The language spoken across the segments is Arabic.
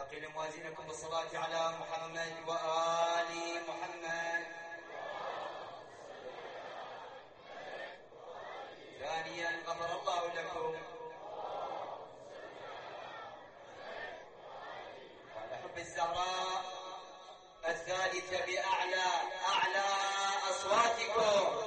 ثقل موازينكم بالصلاة على محمد وآل محمد. ثانيا غفر الله لكم. وعلى حب الزهراء الثالثة بأعلى أصواتكم.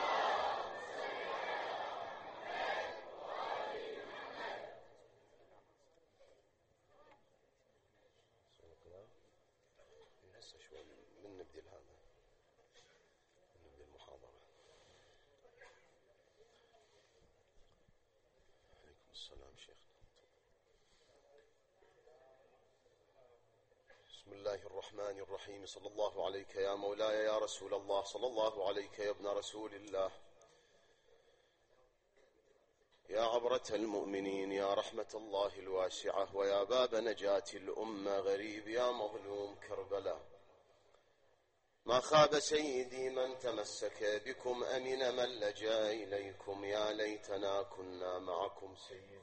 بسم الله الرحمن الرحيم. صلى الله عليك يا مولاي يا رسول الله، صلى الله عليك يا ابن رسول الله، يا عبرة المؤمنين، يا رحمة الله الواسعة، ويا باب نجاة الأمة، غريب يا مظلوم كربلاء. ما خاب سيدي من تمسك بكم، أمن من لجأ إليكم، يا ليتنا كنا معكم سيدي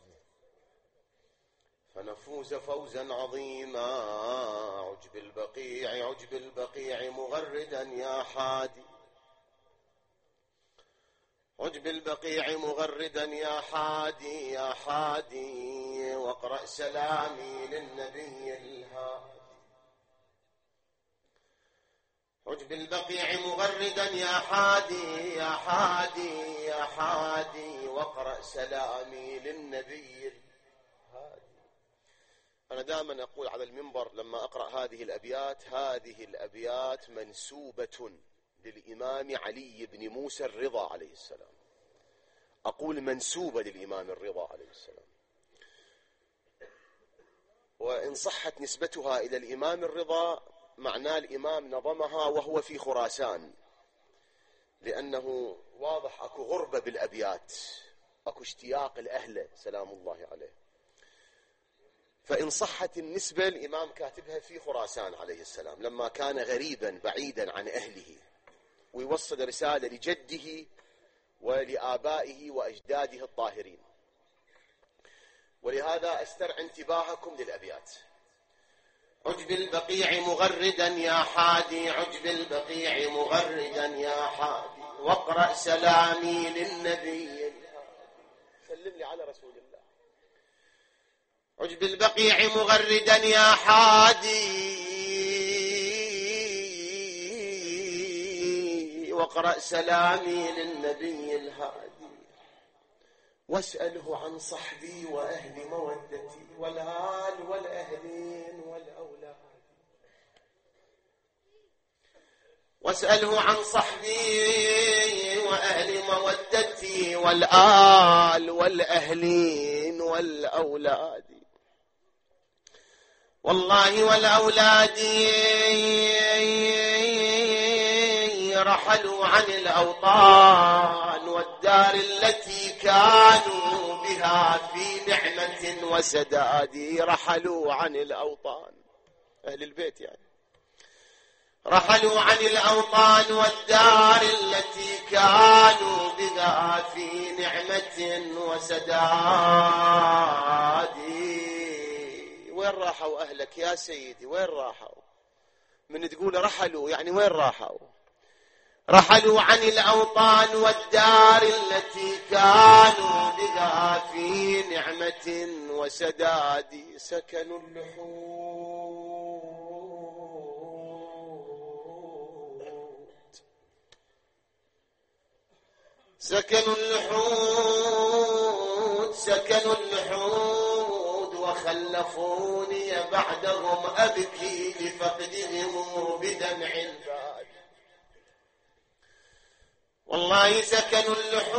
فنفوز فوزا عظيما. عجب البقيع مغردا يا حادي، عجب البقيع مغردا يا حادي، يا حادي، واقرأ سلامي للنبي الهادي. عجب البقيع مغردا يا حادي، يا حادي، يا حادي، واقرأ سلامي للنبي الهادي. أنا دائما أقول على المنبر لما أقرأ هذه الأبيات منسوبة للإمام علي بن موسى الرضا عليه السلام. أقول منسوبة للإمام الرضا عليه السلام، وإن صحت نسبتها إلى الإمام الرضا معناه الإمام نظمها وهو في خراسان، لأنه واضح أكو غربة بالأبيات، أكو اشتياق الأهل سلام الله عليه. فإن صحت النسبة الإمام كاتبها في خراسان عليه السلام لما كان غريبا بعيدا عن أهله، ويوصل رسالة لجده ولآبائه وأجداده الطاهرين. ولهذا أسترعي انتباهكم للأبيات. عجب البقيع مغردا يا حادي، عجب البقيع مغردا يا حادي، واقرأ سلامي للنبي. سلم لي على رسول الله. عجب البقيع مغردا يا حادي، واقرأ سلامي للنبي الهادي. واسأله عن صحبي وأهل مودتي، والآل والأهلين والأولاد. واسأله عن صحبي وأهل مودتي، والآل والأهلين والأولاد. والله والأولاد رحلوا عن الأوطان والدار التي كانوا بها في نعمة وسداد. رحلوا عن الأوطان، أهل البيت يعني. رحلوا عن الأوطان والدار التي كانوا بها في نعمة وسداد. وين راحوا أهلك يا سيدي؟ وين راحوا؟ من تقول رحلوا يعني وين راحوا؟ رحلوا عن الأوطان والدار التي كانوا بها في نعمة وسداد. سكنوا اللحود، سكنوا اللحود، سكنوا اللحود، وخلفوني بعدهم أبكي لفقدهم بدمع الباد. والله سكنوا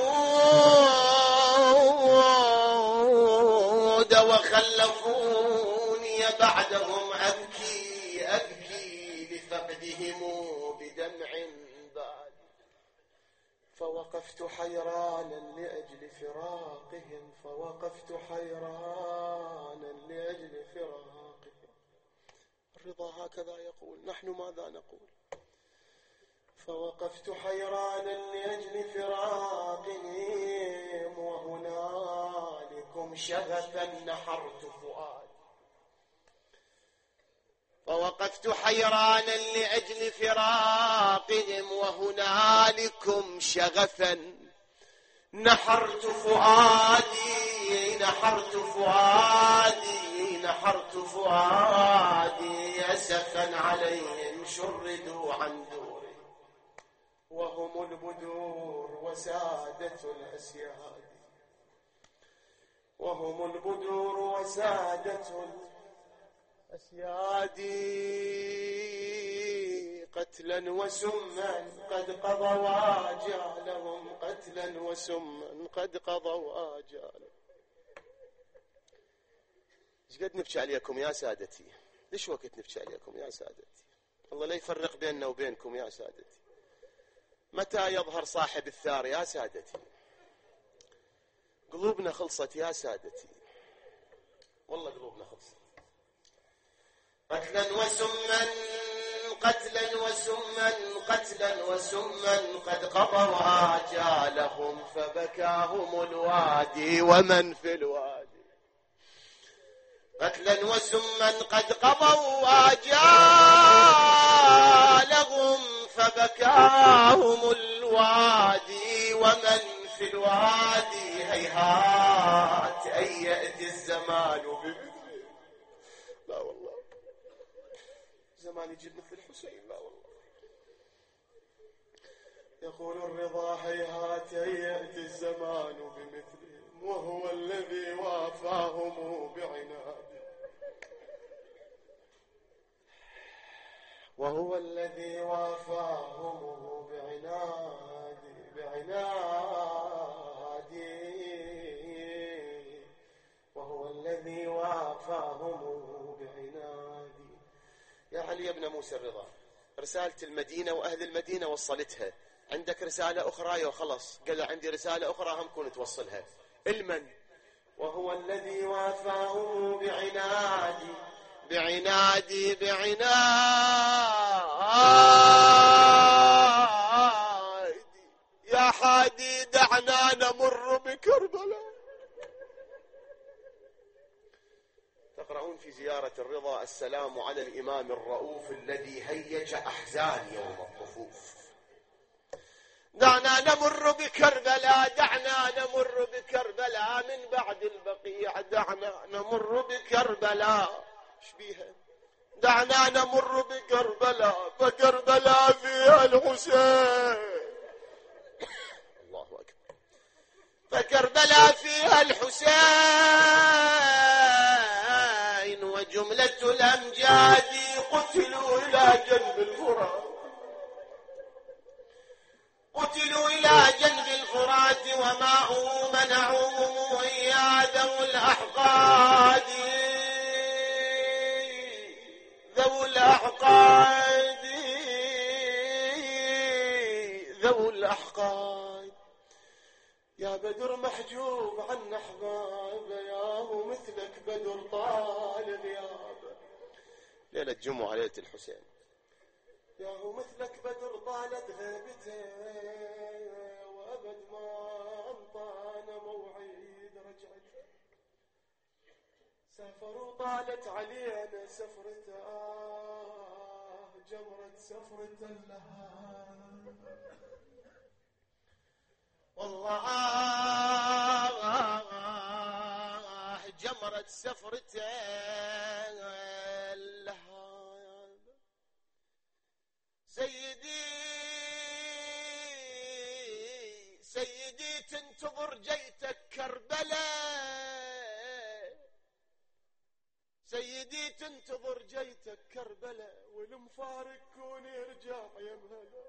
اللحود وخلفوني بعدهم أبكي لفقدهم بدمع باد. فوقفت حيرانا لأجل فراقهم، فوقفت حيرانا لأجل فراقهم. الرضا هكذا يقول، نحن ماذا نقول؟ فوقفت حيرانا لأجل فراقهم، وهنالكم شغفا نحرت فؤاد. وقفت حيرانا لأجل فراقهم وهنالكم شغفا نحرت فؤادي نحرت فؤادي نحرت فؤادي أسفا عليهم شردوا عن دوري وهم البدور وسادة الأسياد وهم البدور وسادة الأسياد قتلا وسما قد قضوا آجالهم قتلا وسما قد قضوا آجالهم. ايش قد نبكي عليكم يا سادتي؟ ليش وقت نبكي عليكم يا سادتي؟ الله لا يفرق بيننا وبينكم يا سادتي. متى يظهر صاحب الثار يا سادتي؟ قلوبنا خلصت يا سادتي، والله قلوبنا خلصت. قتلا وسما قتلا وسما قتلا وسما قد قضوا آجالهم فبكاهم الوادي ومن في الوادي. قتلا وسما قد قضوا آجالهم فبكاهم الوادي ومن في الوادي. هيهات أن يأتي الزمان بمثله. لا والله زمان يجيب مثل الحسين، لا والله. يقول الرضا هيهات أن يأتي الزمان بمثلهم وهو الذي وافاهم بعناد وهو الذي وافاهم بعناد وهو الذي وافاهم بعناد. يا علي بن موسى الرضا، رسالة المدينة وأهل المدينة وصلتها، عندك رسالة أخرى يا خلص؟ قال عندي رسالة أخرى هم كون توصلها. المن؟ وهو الذي وافاهم بعنادي بعنادي بعنادي يا حادي دعنا نمر بكربلاء. تقرؤون في زيارة الرضا السلام على الإمام الرؤوف الذي هيج أحزان يوم الطفوف. دعنا نمر بكربلاء دعنا نمر بكربلاء من بعد البقيع دعنا نمر بكربلاء. ايش بيها؟ دعنا نمر بكربلاء فكربلاء فيها الحسين. الله أكبر. فكربلاء فيها الحسين وجملة الأمجاد قتلوا إلى جنب الفرات قتلوا إلى جنب الفرات وماء منعوهم ويا ذو الأحقاد ذو الأحقاد ذو الأحقاد. يا بدر محجوب عن أحباب ياهو مثلك بدر طال غياب. ليلة الجمعة ليلة الحسين ياهو مثلك بدر طالت غيبته وأبد ما أنطانا موعد رجعته. سافر وطالت علينا سفرته جمرت سفرة لها والله جمرت سفرته لها. سيدي تنتظر جيتك كربلاء سيدي تنتظر جيتك كربلاء والمفارق كون يرجع يمهلا.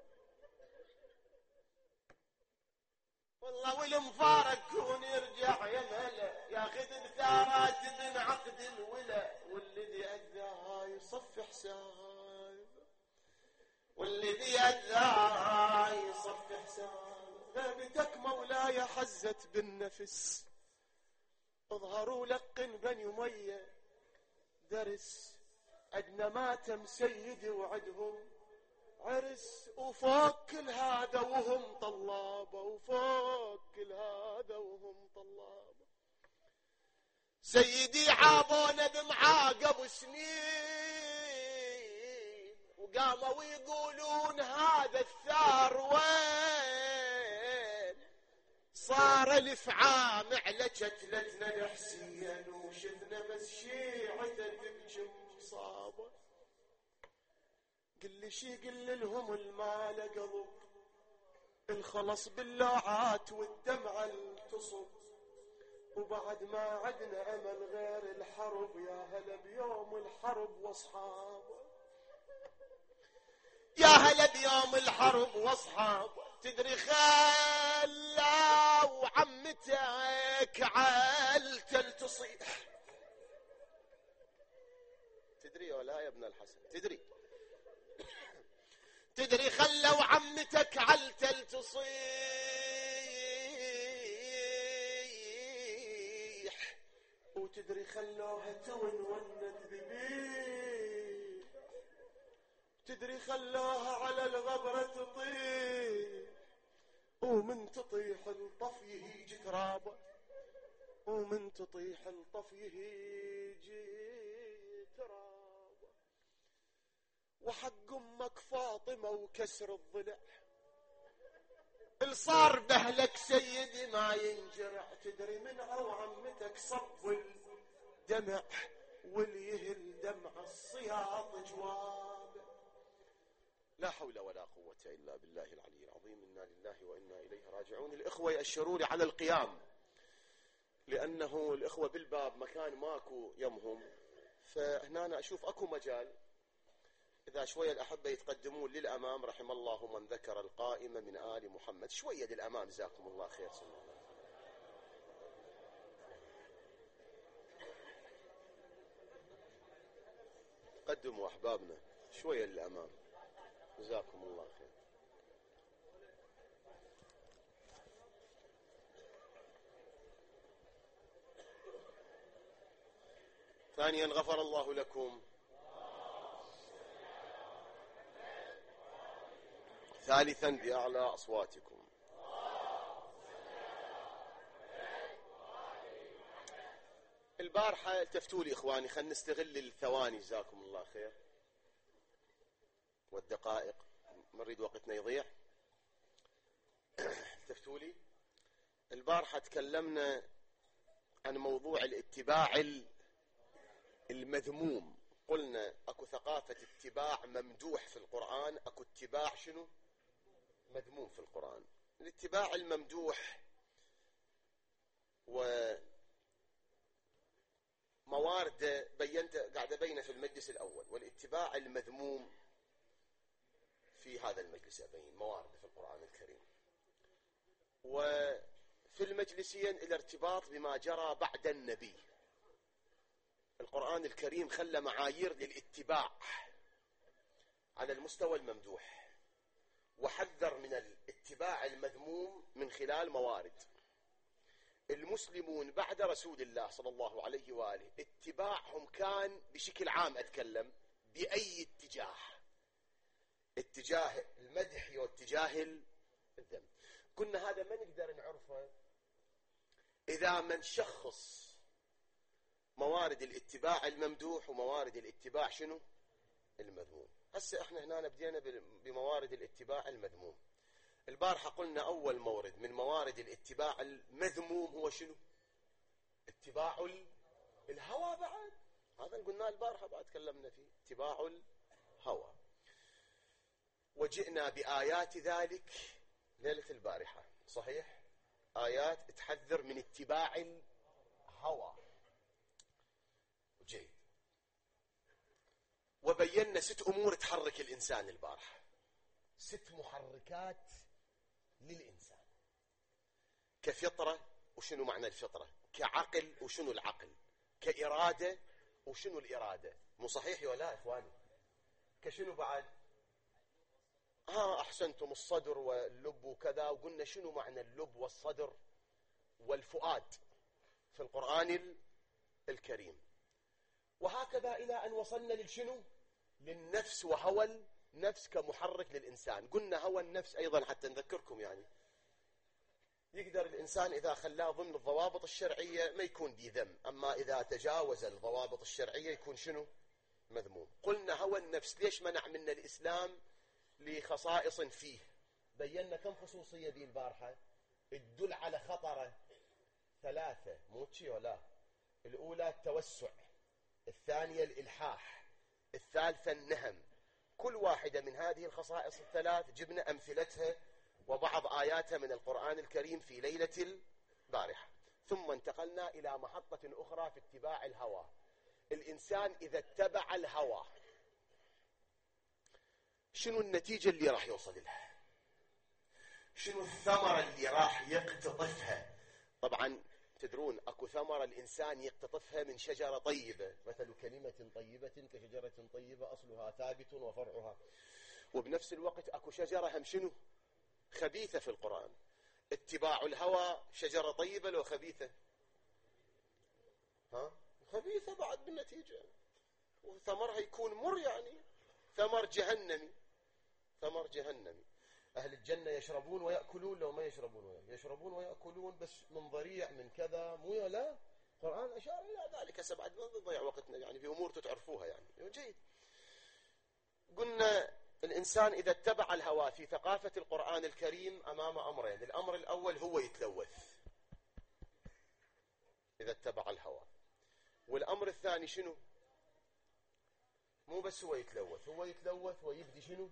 والله والمفارق كون يرجع يمهلا ياخذ الثارات من عقد الولا والذي أذاها يصف حساب والذي أذاها يصف حساب. ثابتك مولاي حزت بالنفس اظهروا لقن بني أمية درس أدنى ماتم سيدي وعدهم عرس وفوق كل هذا وهم طلابة وفوق كل هذا وهم طلابة. سيدي عابونا بمعاقب سنين قاموا يقولون هذا الثار وين صار الفعام على جتلتنا الحسين وشفنا بس شيعته تبكي مصابه. قل لي شي قل لهم المال قلب الخلص باللاعات والدمعة تصب وبعد ما عدنا امل غير الحرب. يا هلا بيوم الحرب واصحابه يا هلا بيوم الحرب واصحابه. تدري خلا وعمتك عالتل تصيح. تدري ولا يا ابن الحسن تدري تدري خلا وعمتك عالتل تصيح وتدري خلوها تونونت ذبيح. تدري خلاها على الغبرة تطيح ومن تطيح الطفي يجي ترابه ومن تطيح الطفي يجي ترابه. وحق امك فاطمة وكسر الضلع الصار بهلك سيدي ما ينجرع. تدري من او عمتك صب الدمع واليهل دمع الصياط جواب. لا حول ولا قوة إلا بالله العلي العظيم. إنا لله وإنا إليه راجعون. الإخوة يأشروا لي على القيام لأنه الإخوة بالباب مكان ماكو يمهم، فهنا أنا أشوف أكو مجال إذا شوية الأحبة يتقدمون للأمام. رحم الله من ذكر القائمة من آل محمد. شوية للأمام جزاكم الله خير. صلى الله عليه وسلم. قدموا أحبابنا شوية للأمام جزاكم الله خير. ثانيا غفر الله لكم. ثالثا بأعلى أصواتكم. البارحة التفتوا لي إخواني، خلنا نستغل الثواني جزاكم الله خير والدقائق، ما نريد وقتنا يضيع. التفتوا لي البارحة تكلمنا عن موضوع الاتباع المذموم. قلنا اكو ثقافة اتباع ممدوح في القرآن، اكو اتباع شنو مذموم في القرآن. الاتباع الممدوح وموارد قاعد أبينه في المجلس الأول، والاتباع المذموم في هذا المجلس أبين موارد في القرآن الكريم. وفي المجلسين الارتباط بما جرى بعد النبي. القرآن الكريم خلى معايير للاتباع على المستوى الممدوح، وحذر من الاتباع المذموم من خلال موارد. المسلمون بعد رسول الله صلى الله عليه وآله اتباعهم كان بشكل عام، أتكلم بأي اتجاه، اتجاه المدح واتجاه الذم. كنا هذا ما نقدر نعرفه إذا ما نشخص موارد الاتباع الممدوح وموارد الاتباع شنو المذموم. هسه احنا هنا بدينا بموارد الاتباع المذموم. البارحة قلنا أول مورد من موارد الاتباع المذموم هو شنو؟ اتباع الهوى. بعد هذا قلنا البارحة بعد تكلمنا فيه اتباع الهوى، وجئنا بآيات ذلك ليلة البارحة. صحيح، آيات تحذر من اتباع الهوى. جيد. وبينا 6 أمور تحرك الإنسان البارحة، 6 محركات للإنسان. كفطرة، وشنو معنى الفطرة؟ كعقل، وشنو العقل؟ كإرادة، وشنو الإرادة؟ مو صحيح ولا لا إخواني؟ كشنو بعد؟ أحسنتم، الصدر واللب وكذا. وقلنا شنو معنى اللب والصدر والفؤاد في القرآن الكريم. وهكذا إلى أن وصلنا للشنو؟ للنفس وهوى النفس كمحرك للإنسان. قلنا هوى النفس أيضا حتى نذكركم، يعني يقدر الإنسان إذا خلاه ضمن الضوابط الشرعية ما يكون بذم، أما إذا تجاوز الضوابط الشرعية يكون شنو؟ مذموم. قلنا هوى النفس ليش منع منا الإسلام؟ لخصائص فيه، بينا كم خصوصية دي البارحة تدل على خطره، 3 مو تشي ولا. الأولى التوسع، الثانية الإلحاح، الثالثة النهم. كل واحدة من هذه الخصائص ال3 جبنا أمثلتها وبعض آياتها من القرآن الكريم في ليلة البارحة. ثم انتقلنا إلى محطة أخرى في اتباع الهوى. الإنسان إذا اتبع الهوى شنو النتيجة اللي راح يوصل لها؟ شنو الثمرة اللي راح يقتطفها؟ طبعا تدرون اكو ثمرة الإنسان يقتطفها من شجرة طيبة، مثل كلمة طيبة كشجرة طيبة أصلها ثابت وفرعها. وبنفس الوقت اكو شجرة هم شنو؟ خبيثة في القرآن. اتباع الهوى شجرة طيبة لو خبيثة؟ ها؟ خبيثة بعد بالنتيجة، وثمرها يكون مر، يعني ثمر جهنمي، ثمر جهنمي. أهل الجنة يشربون ويأكلون، لو ما يشربون يشربون ويأكلون بس من ضريع من كذا، مو لا؟ القرآن أشار إلى ذلك. هسه بعد ما نضيع وقتنا يعني بأمور تعرفوها يعني. جيد. قلنا الإنسان إذا اتبع الهوى في ثقافة القرآن الكريم أمام أمرين. الأمر الأول هو يتلوث إذا اتبع الهوى، والأمر الثاني شنو؟ مو بس هو يتلوث ويبدي شنو؟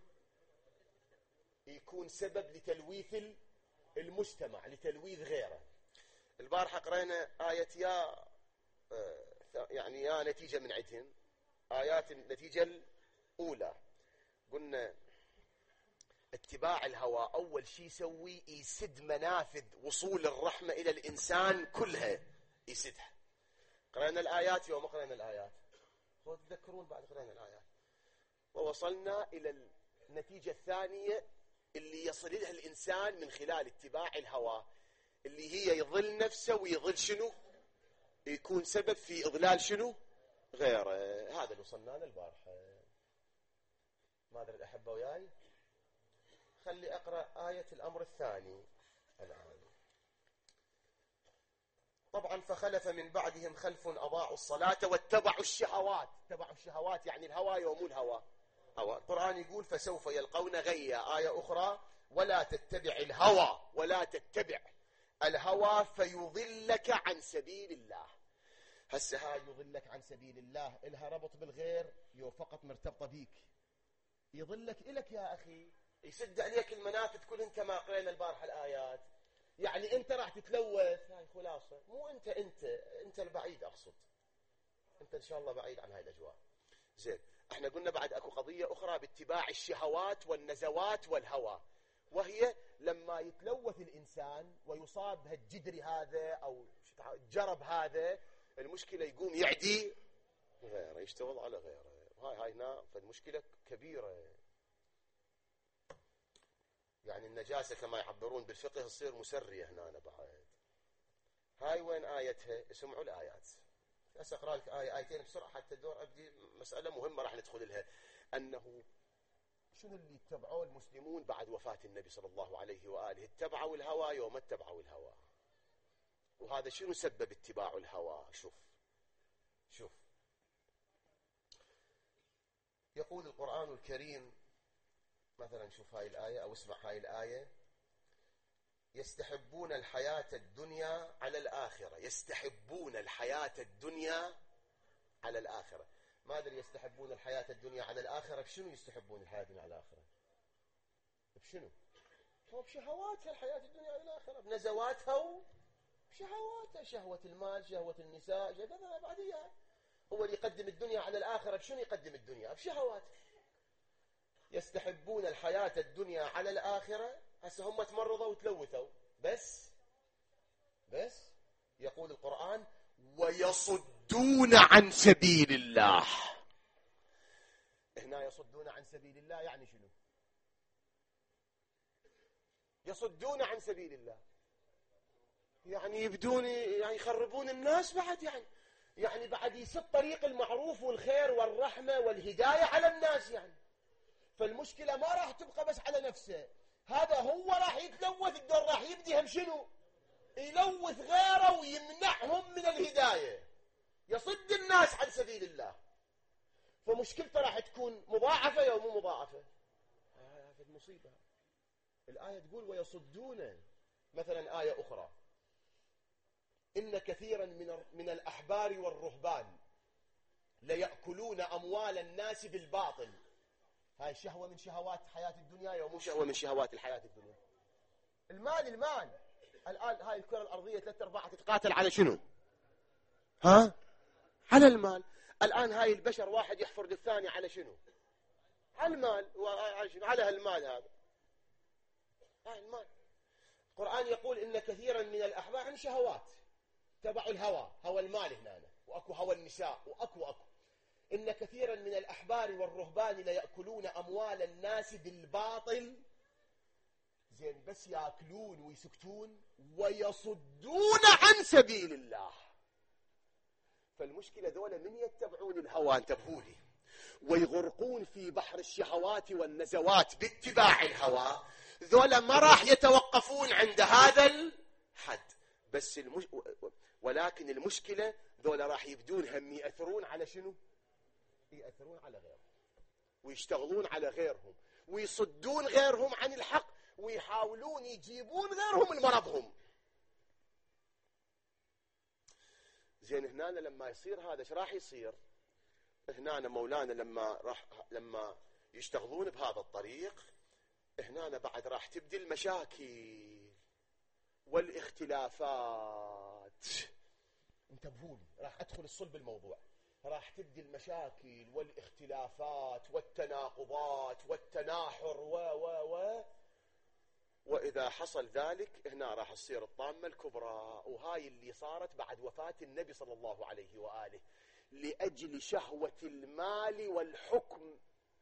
يكون سبب لتلويث المجتمع، لتلويث غيره. البارحة قرأنا آية يا نتيجة من عندهم. آيات النتيجة الأولى قلنا اتباع الهوى أول شيء يسوي يسد منافذ وصول الرحمة إلى الإنسان كلها، يسدها. قرأنا الآيات يوم قرأنا الآيات، تذكرون بعد قرأنا الآيات، ووصلنا إلى النتيجة الثانية اللي يصل لها الإنسان من خلال اتباع الهوى، اللي هي يضل نفسه ويضل شنو؟ يكون سبب في إضلال شنو؟ غيره. هذا اللي وصلنا له البارحة. ما أدري الأحبة وياي؟ خلي أقرأ آية الأمر الثاني الآن. طبعا فخلف من بعدهم خلف أضاعوا الصلاة واتبعوا الشهوات. اتبعوا الشهوات يعني الهوى يوم الهوى. القرآن يقول فسوف يلقون غيا. آية أخرى ولا تتبع الهوى، ولا تتبع الهوى فيضلك عن سبيل الله. هسه هاي يضلك عن سبيل الله إلها ربط بالغير، فقط مرتبطة بيك، يضلك إلك يا أخي، يسد عليك المنافذ كلهن كما قرأنا البارحة الآيات. يعني أنت راح تتلوث، هاي خلاصة. مو أنت البعيد، أقصد أنت إن شاء الله بعيد عن هاي الأجواء. زين، احنا قلنا بعد اكو قضية اخرى باتباع الشهوات والنزوات والهوى، وهي لما يتلوث الانسان ويصاب بهالجدري هذا او الجرب هذا، المشكلة يقوم يعدي غيره، يشتغل على غيره. هاي هنا فالمشكلة كبيرة. يعني النجاسة كما يعبرون بالفقه تصير مسرية هنا بعد. هاي وين آيتها؟ اسمعوا الآيات. هسه اقرا لك آيتين بسرعة حتى الدور أبدي مسألة مهمة راح ندخل لها. أنه شنو اللي اتبعوه المسلمون بعد وفاة النبي صلى الله عليه وآله؟ اتبعوا الهوى يوم اتبعوا الهوى. وهذا شنو سبب اتباع الهوى؟ شوف يقول القرآن الكريم مثلا، شوف هاي الآية أو اسمع هاي الآية: يستحبون الحياة الدنيا على الآخرة. يستحبون الحياة الدنيا على الآخرة. ما أدري يستحبون الحياة الدنيا على الآخرة بشنو؟ يستحبون الحياة الدنيا على الآخرة بشنو؟ هو بشهواتها الحياة الدنيا على الآخرة، بنزواتها وبشهواتها، شهوة المال، شهوة النساء، كذا بعديها. هو اللي يقدم الدنيا على الآخرة بشنو يقدم الدنيا؟ بشهواتها. يستحبون الحياة الدنيا على الآخرة. هسه هم تمرضوا وتلوثوا، بس يقول القرآن ويصدون عن سبيل الله. هنا يصدون عن سبيل الله يعني شنو؟ يصدون عن سبيل الله يعني يبدون، يعني يخربون الناس بعد، يعني بعد يسد طريق المعروف والخير والرحمة والهداية على الناس يعني. فالمشكلة ما راح تبقى بس على نفسه، هذا هو راح يتلوث، الدور راح يبدي هم شنو؟ يلوث غيره ويمنعهم من الهداية، يصد الناس عن سبيل الله. فمشكلته راح تكون مضاعفة أو مو مضاعفة. هذه المصيبة. الآية تقول ويصدون. مثلا آية أخرى إن كثيرا من الأحبار والرهبان ليأكلون أموال الناس بالباطل. هاي شهوة من شهوات حياة الدنيا أو مو شهوة من شهوات الحياة الدنيا؟ المال. الآن هاي الكرة الأرضية 3/4 تتقاتل على شنو؟ على المال. الآن هاي البشر واحد يحفر للثاني على شنو؟ على المال. على المال هذا. هاي المال. القرآن يقول إن كثيرا من الأحبار عن شهوات تبع الهوى، هوى المال هنا، وأكو هوى النساء، وأكو إن كثيرا من الأحبار والرهبان ليأكلون أموال الناس بالباطل. زين، بس يأكلون ويسكتون ويصدون عن سبيل الله. فالمشكلة ذولا من يتبعون الهوى، انتبهوا لي، ويغرقون في بحر الشهوات والنزوات باتباع الهوى، ذولا ما راح يتوقفون عند هذا الحد. بس ولكن المشكلة ذولا راح يبدون هم يأثرون على شنو؟ يأثرون على غيرهم، ويشتغلون على غيرهم، ويصدون غيرهم عن الحق، ويحاولون يجيبون غيرهم لمرضهم. زين، هنا لما يصير هذا ايش راح يصير؟ هنا مولانا لما يشتغلون بهذا الطريق، هنا بعد راح تبدي المشاكل والاختلافات. انتبهوا لي، راح ادخل الصلب الموضوع. راح تبدي المشاكل والاختلافات والتناقضات والتناحر وإذا حصل ذلك هنا راح تصير الطامة الكبرى. وهاي اللي صارت بعد وفاة النبي صلى الله عليه وآله لأجل شهوة المال والحكم.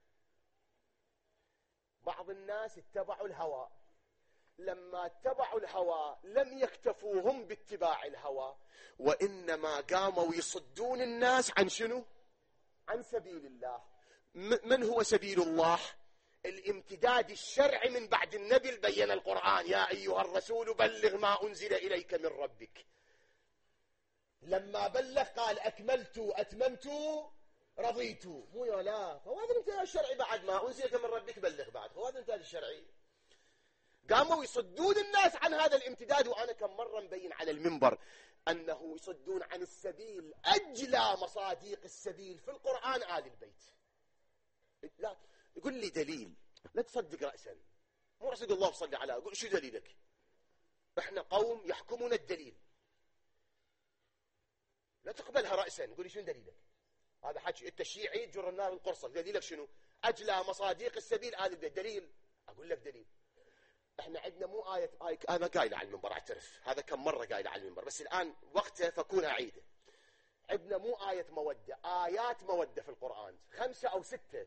بعض الناس اتبعوا الهوى، لما اتبعوا الهوى لم يكتفوا هم باتباع الهوى، وإنما قاموا يصدون الناس عن شنو؟ عن سبيل الله. من هو سبيل الله؟ الامتداد الشرعي من بعد النبي. بين القرآن يا أيها الرسول بلغ ما أنزل إليك من ربك. لما بلغ قال أكملت أتممت رضيت. مو لا، فهذا الامتداد الشرعي بعد ما أنزل من ربك بلغ بعد، فهذا الامتداد الشرعي. قاموا يصدون الناس عن هذا الامتداد. وأنا كم مرة مبين على المنبر أنه يصدون عن السبيل. أجلى مصاديق السبيل في القرآن آل البيت. لا يقول لي دليل، لا تصدق رأسا، مو رأس الله صلي على، قول شو دليلك؟ احنا قوم يحكمنا الدليل، لا تقبلها رأسا. قول لي شنو دليلك؟ هذا حكي انت شيعي تجر النار القرصة، دليلك شنو؟ أجلى مصاديق السبيل آل البيت. دليل؟ أقول لك دليل. احنا عندنا مو آية أنا قايلة على المنبر، اعترف هذا كم مرة قايلة على المنبر، بس الآن وقته فكون أعيده. عندنا مو آية مودة، آيات مودة في القرآن 5 أو 6.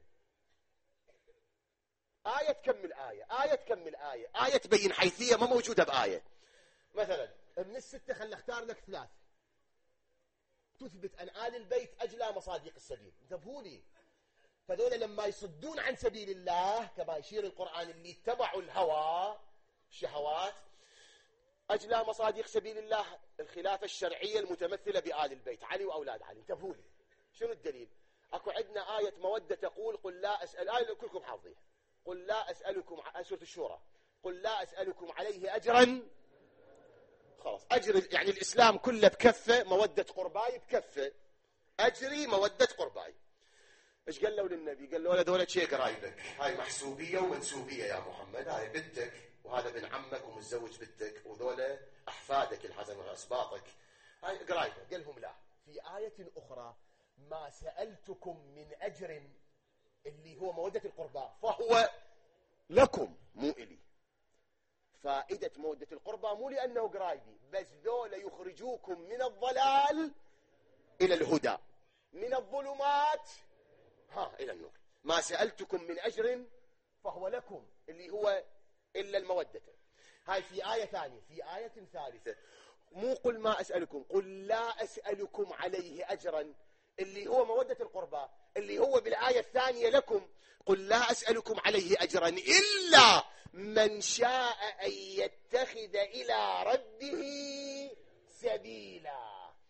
آية تكمل آية، آية تكمل آية، آية تبين حيثية ما موجودة بآية. مثلا من ال6 خلنا اختار لك 3 تثبت أن آل البيت أجلى مصاديق السبيل. انتبهوا لي، فذولا لما يصدون عن سبيل الله كما يشير القرآن اللي اتبعوا الهوى الشهوات، أجلى مصاديق سبيل الله الخلافة الشرعية المتمثلة بآل البيت علي وأولاد علي. انتبهوا لي، شنو الدليل؟ أكو عندنا آية مودة تقول قل لا أسأل، آية كلكم حافظيها، قل لا أسألكم، سورة الشورى، قل لا أسألكم عليه أجرا. خلاص، أجر يعني الإسلام كله بكفة، مودة قرباي بكفة، أجري مودة قرباي. ايش قالوا للنبي؟ قال له ولا دولة شيء قرايبك، هاي محسوبية ومنسوبية يا محمد، هاي بنتك وهذا ابن عمك ومتزوج بنتك وذولا أحفادك الحسن وأسباطك، هاي قرايبك. قال لهم لا. في آية أخرى ما سألتكم من أجر اللي هو مودة القربى فهو لكم، مو إلي. فائدة مودة القربى مو لأنه قرايبي، بس ذولا يخرجوكم من الضلال إلى الهدى، من الظلمات إلى النور. ما سألتكم من أجر فهو لكم اللي هو إلا المودة. هاي في آية ثانية. في آية ثالثة مو قل ما أسألكم، قل لا أسألكم عليه أجرا اللي هو مودة القربى، اللي هو بالآية الثانية لكم. قل لا أسألكم عليه أجرا إلا من شاء أن يتخذ إلى ربه سبيلا.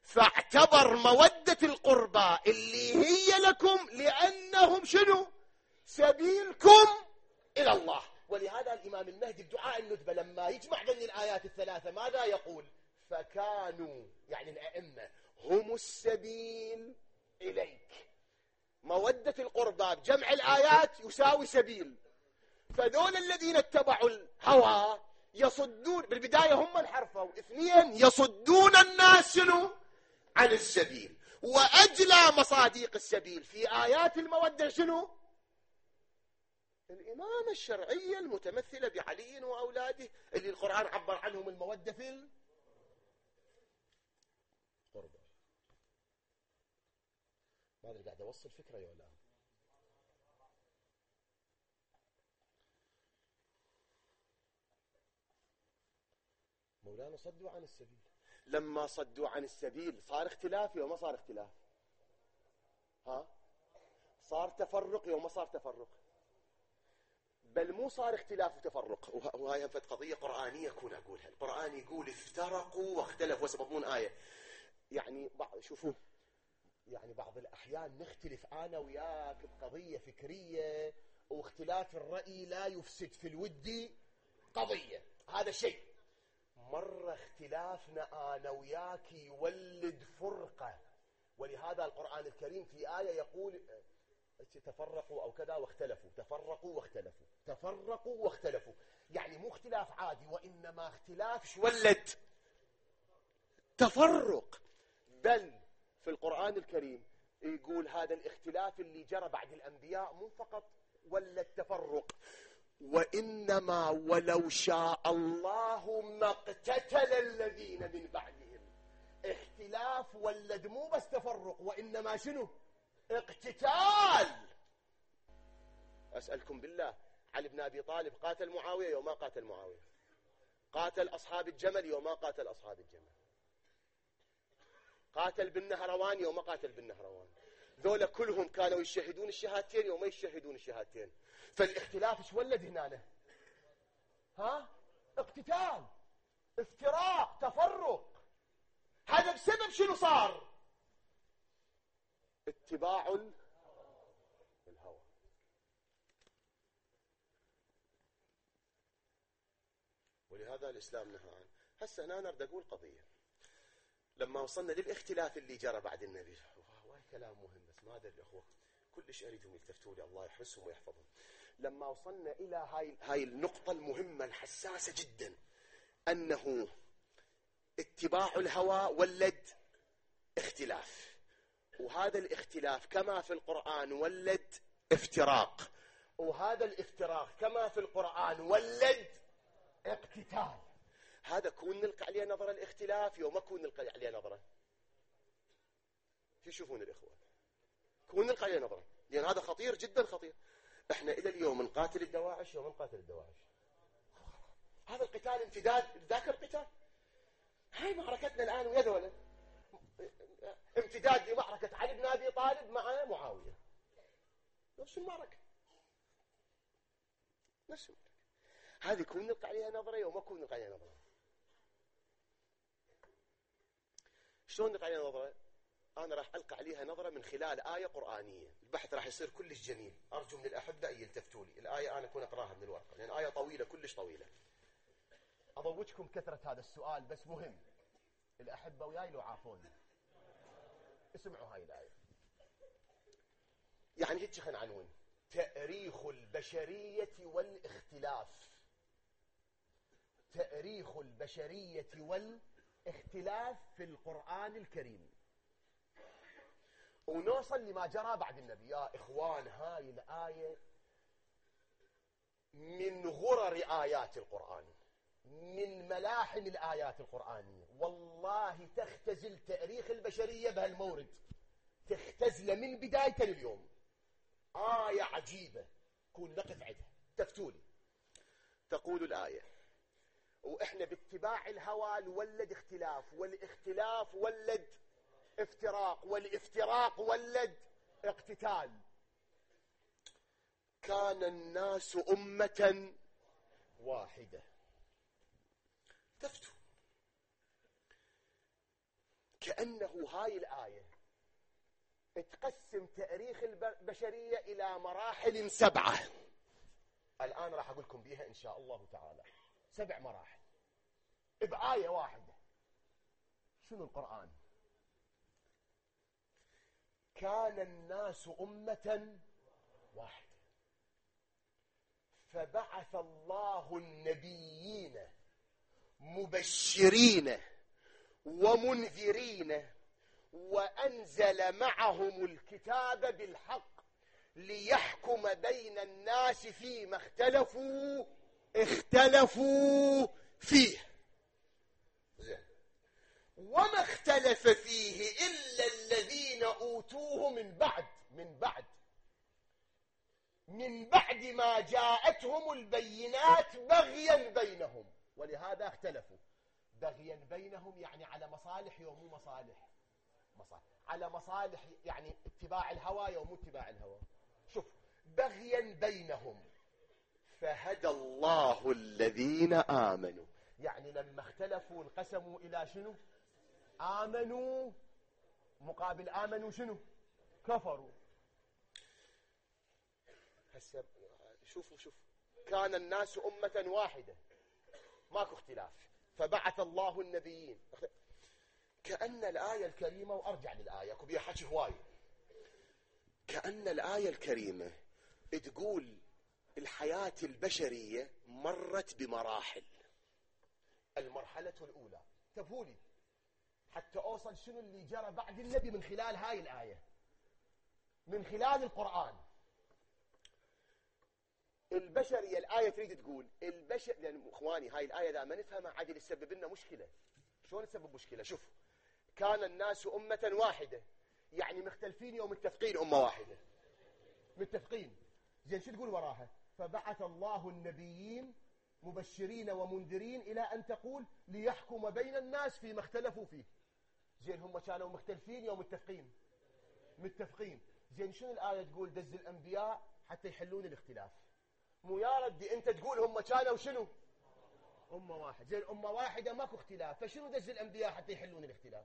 فاعتبر مودة القربى اللي هي لكم لأنهم شنو؟ سبيلكم إلى الله. ولهذا الإمام المهدي بدعاء الندبة لما يجمع بين الآيات الثلاثة ماذا يقول؟ فكانوا يعني الأئمة هم السبيل إليك. مودة القربى بجمع الآيات يساوي سبيل. فذول الذين اتبعوا الهوى يصدون بالبداية، هم انحرفوا. اثنين، يصدون الناس شنو؟ عن السبيل. وأجلى مصاديق السبيل في آيات المودة شنو؟ الإمامة الشرعية المتمثلة بعلي وأولاده اللي القرآن عبر عنهم المودة في القربى. ما أدري قاعد أوصل فكرة ولا لا؟ مولانا صدوا عن السبيل. لما صدوا عن السبيل صار اختلاف وما صار اختلاف؟ صار تفرق وما صار تفرق؟ بل مو صار اختلاف وتفرق. وهي هم قضية قرآنية كون أقولها. القرآن يقول افترقوا واختلفوا وسببون آية. يعني شوفوا، يعني بعض الأحيان نختلف أنا وياك بقضية فكرية، واختلاف الرأي لا يفسد في الود قضية، هذا شيء. مرة اختلافنا أنا وياك يولد فرقة. ولهذا القرآن الكريم في آية يقول تفرقوا أو كذا واختلفوا، تفرقوا واختلفوا، تفرقوا واختلفوا. يعني مو اختلاف عادي، وإنما اختلاف ولد تفرق. بل في القرآن الكريم يقول هذا الاختلاف اللي جرى بعد الأنبياء مو فقط ولد تفرق، وإنما ولو شاء الله ما اقتتل الذين من بعدهم. اختلاف ولد مو بس تفرق، وإنما شنو؟ اقتتال. أسألكم بالله، علي بن أبي طالب قاتل معاوية وما قاتل معاوية؟ قاتل أصحاب الجمل وما قاتل أصحاب الجمل؟ قاتل بالنهروان وما قاتل بالنهروان؟ ذولا كلهم كانوا يشهدون الشهادتين وما يشهدون الشهادتين. فالاختلاف ايش ولد هنا؟ اقتتال، افتراق، تفرق. هذا بسبب شنو صار؟ اتباع الهوى. ولهذا الإسلام نهى عنه. هسه أنا أريد أقول قضية. لما وصلنا للاختلاف اللي جرى بعد النبي، وهو كلام مهم بس ما أدري الأخوة كلش أريدهم يلتفتوا لي، الله يحرسهم ويحفظهم. لما وصلنا إلى هاي النقطة المهمة الحساسة جدا، أنه اتباع الهوى ولد اختلاف، وهذا الاختلاف كما في القرآن ولد افتراق، وهذا الافتراق كما في القرآن ولد اقتتال. هذا كون نلقى عليه نظرة الاختلاف وما كون نلقى عليه نظرة؟ تشوفون الإخوة، كون نلقى عليه نظرة، لأن هذا خطير جدا خطير. احنا إلى اليوم نقاتل الدواعش وما نقاتل الدواعش. هذا القتال امتداد ذاك القتال. هاي معركتنا الآن ويا ذولا امتداد لمعركة علي بن أبي طالب مع معاوية. نفس المعركة، نفس المعركة. هذه كون نلقى عليها نظرة وما كون نلقى عليها نظرة. شلون نلقى عليها نظرة؟ أنا راح ألقى عليها نظرة من خلال آية قرآنية. البحث راح يصير كلش جميل. أرجو من الأحبة يلتفتوا لي. الآية أنا أكون أقراها من الورقة لأن آية طويلة كلش طويلة. أضوجكم كثرة هذا السؤال بس مهم. الأحبة وياي لو عافوني اسمعوا هاي الآية. يعني هيك خلينا عنون: تأريخ البشرية والاختلاف. تأريخ البشرية والاختلاف في القرآن الكريم. ونوصل لما جرى بعد النبي. يا إخوان هاي الآية من غرر آيات القرآن، من ملاحم الآيات القرآنية. والله تختزل تاريخ البشرية بهالمورد، تختزله من بداية اليوم. آية عجيبة كون نقف عندها. تفتولي تقول الآية: وإحنا باتباع الهوى نولد اختلاف، والاختلاف ولد افتراق، والافتراق ولد اقتتال. كان الناس أمة واحدة. تفتوا كأنه هاي الآية تقسم تاريخ البشرية إلى مراحل 7. الآن راح أقول لكم بيها إن شاء الله تعالى 7 مراحل بآية واحدة. شنو القرآن؟ كان الناس أمة واحدة فبعث الله النبيين مبشرين ومنذرين وأنزل معهم الكتاب بالحق ليحكم بين الناس فيما اختلفوا فيه. وما اختلف فيه إلا الذين أوتوه من بعد ما جاءتهم البينات بغيا بينهم. ولهذا اختلفوا. بغيا بينهم يعني على مصالح يوم مو مصالح، على مصالح يعني اتباع الهوى يوم مو اتباع الهوى. شوف، بغيا بينهم فهدى الله الذين آمنوا. يعني لما اختلفوا انقسموا إلى شنو؟ آمنوا مقابل آمنوا شنو؟ كفروا. هسه شوفوا كان الناس أمة واحدة ماكو اختلاف فبعث الله النبيين. كأن الآية الكريمة، وأرجع للآية كبير حكي هواي، كأن الآية الكريمة تقول الحياة البشرية مرت بمراحل. المرحلة الأولى تبهولي حتى أوصل شنو اللي جرى بعد النبي من خلال هاي الآية، من خلال القرآن. البشرية الآية تريد تقول البشر، لأن إخواني هاي الآية إذا ما نفهمها عادي تسبب لنا مشكلة. شلون تسبب مشكلة؟ شوف، كان الناس أمة واحدة يعني مختلفين يوم متفقين أمة واحدة، متفقين. زين شو تقول وراها؟ فبعث الله النبيين مبشرين ومنذرين إلى أن تقول ليحكم بين الناس فيما اختلفوا فيه. زين هم كانوا مختلفين يوم متفقين. زين شنو الآية تقول؟ دز الأنبياء حتى يحلون الاختلاف. مو يا ردي أنت تقول هم كانوا شنو؟ أمة واحدة. زين أمة واحدة ماكو اختلاف، فشنو دز الأنبياء حتى يحلون الاختلاف؟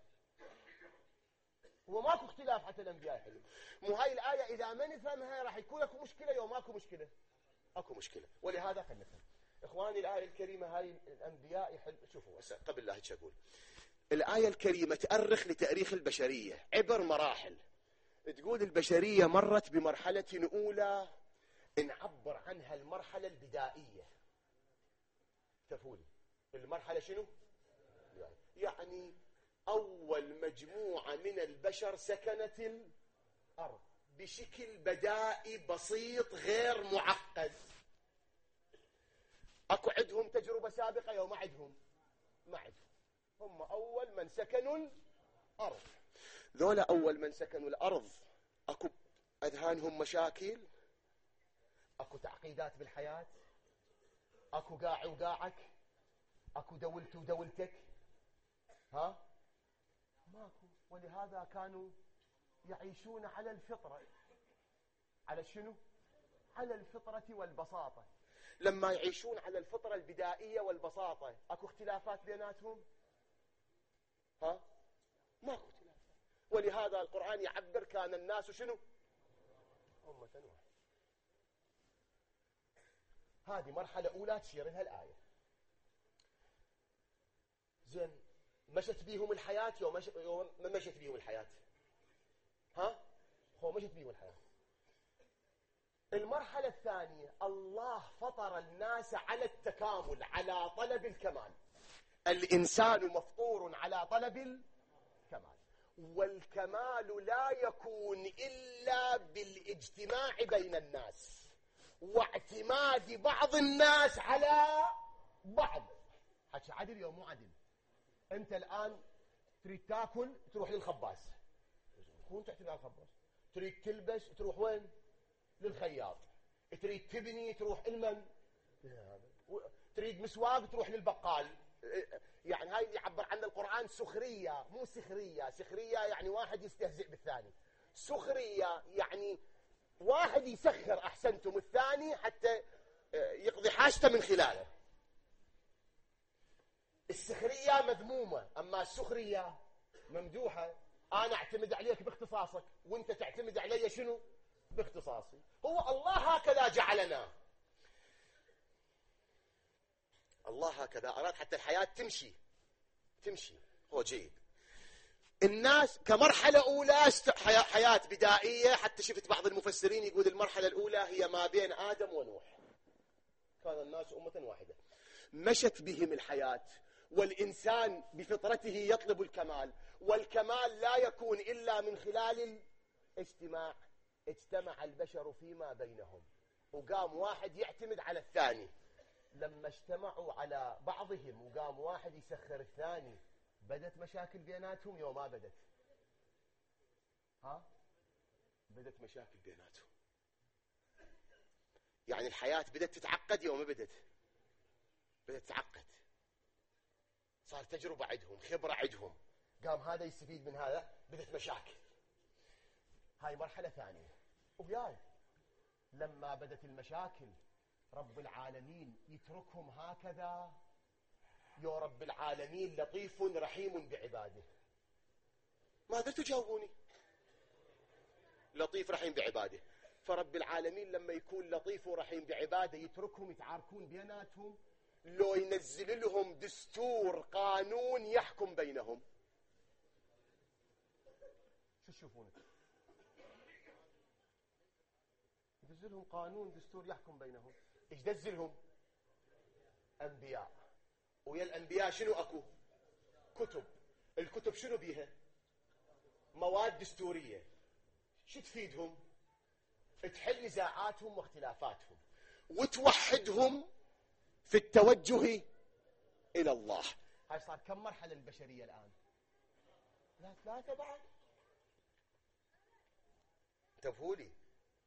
هو ماكو اختلاف حتى الأنبياء يحلون. مو هاي الآية إذا ما نفهمها راح يكون اكو مشكلة يوم ماكو مشكلة. اكو مشكلة. ولهذا خلينا نفهم إخواني الآية الكريمة هاي الأنبياء يحل. شوفوا قبل لا هيك أقول، الآية الكريمة تأرخ لتاريخ البشرية عبر مراحل. تقول البشرية مرت بمرحلة أولى نعبر عنها المرحلة البدائية. تفهموني المرحلة شنو؟ يعني أول مجموعة من البشر سكنت الأرض بشكل بدائي بسيط غير معقد. أكو عندهم تجربة سابقة يوم ما عندهم؟ ما عندهم. هم أول من سكنوا الأرض. ذولا أول من سكنوا الأرض أكو أذهانهم مشاكل، أكو تعقيدات بالحياة، أكو قاعي وقاعك، أكو دولتي ودولتك، ها؟ ماكو. ولهذا كانوا يعيشون على الفطرة. على شنو؟ على الفطرة والبساطة. لما يعيشون على الفطرة البدائية والبساطة أكو اختلافات بيناتهم؟ ها؟ ماكو اختلافات. ولهذا القرآن يعبر كان الناس شنو؟ أمة واحدة. هذه مرحلة أولى تشير لها الآية. زين مشت بيهم الحياة يوم ما مشت بيهم الحياة؟ ها؟ هو مشت بيهم الحياة. المرحلة الثانية الله فطر الناس على التكامل، على طلب الكمال. الإنسان مفطور على طلب الكمال، والكمال لا يكون إلا بالاجتماع بين الناس واعتماد بعض الناس على بعض. حكي عدل يوم مو عدل. أنت الآن تريد تاكل تروح للخباز، كون تعتمد على الخباز. تريد تلبس تروح وين؟ للخياط. تريد تبني تروح لمن؟ تريد مسواق تروح للبقال. يعني هاي اللي يعبر عنها القرآن سخرية، مو سخرية. سخرية يعني واحد يستهزئ بالثاني. سخرية يعني واحد يسخر أحسنتم الثاني حتى يقضي حاجته من خلاله. السخرية مذمومة، أما السخرية ممدوحة. أنا أعتمد عليك باختصاصك وأنت تعتمد علي شنو؟ باختصاصي. هو الله هكذا جعلنا، الله هكذا أراد حتى الحياة تمشي. هو جيد. الناس كمرحلة أولى حياة بدائية، حتى شفت بعض المفسرين يقول المرحلة الأولى هي ما بين آدم ونوح، كان الناس أمة واحدة، مشت بهم الحياة، والإنسان بفطرته يطلب الكمال، والكمال لا يكون إلا من خلال الاجتماع. اجتمع البشر فيما بينهم، وقام واحد يعتمد على الثاني. لما اجتمعوا على بعضهم وقام واحد يسخر الثاني، بدت مشاكل بيناتهم يوم ما بدت؟ بدت مشاكل بيناتهم. يعني الحياة بدت تتعقد يوم ما بدت تتعقد، صار تجربة عندهم، خبرة عندهم، قام هذا يستفيد من هذا، بدت مشاكل. هاي مرحلة ثانية. وياي لما بدت المشاكل رب العالمين يتركهم هكذا؟ يا رب العالمين لطيف رحيم بعباده. ماذا تجاوبوني؟ لطيف رحيم بعباده. فرب العالمين لما يكون لطيف ورحيم بعباده يتركهم يتعاركون بيناتهم، لو ينزل لهم دستور قانون يحكم بينهم، شو تشوفون؟ ينزلهم قانون دستور يحكم بينهم. ايش دزلهم؟ انبياء. ويا الانبياء شنو اكو؟ كتب. الكتب شنو بيها؟ مواد دستورية. شو تفيدهم؟ تحل نزاعاتهم واختلافاتهم وتوحدهم في التوجه إلى الله. هاي صار كم مرحلة البشرية الآن؟ لا 3 بعد. انتبهوا لي،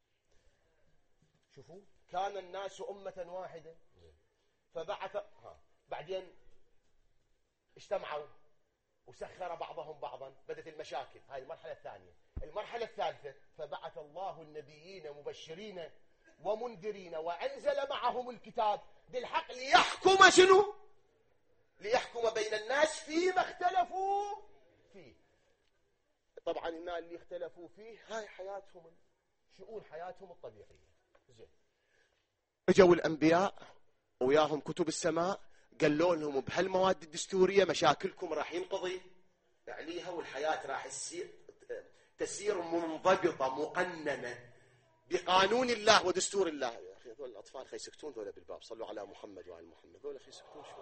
شوفوا، كان الناس أمة واحدة فبعث بعدين اجتمعوا وسخر بعضهم بعضا، بدت المشاكل. هاي المرحلة الثانية. المرحلة الثالثة فبعث الله النبيين مبشرين ومنذرين وأنزل معهم الكتاب بالحق ليحكم شنو؟ ليحكم بين الناس فيما اختلفوا فيه. طبعا الناس اللي اختلفوا فيه هاي حياتهم، شؤون حياتهم الطبيعية. زين، اجوا الأنبياء وياهم كتب السماء، قالوا لهم بهالمواد الدستورية مشاكلكم راح ينقضي عليها، والحياة راح تسير منضبطة مقننة بقانون الله ودستور الله. يا أخي هذول الأطفال خي يسكتون ذولا بالباب، صلوا على محمد وعلى محمد، ذولا خي يسكتون شوي.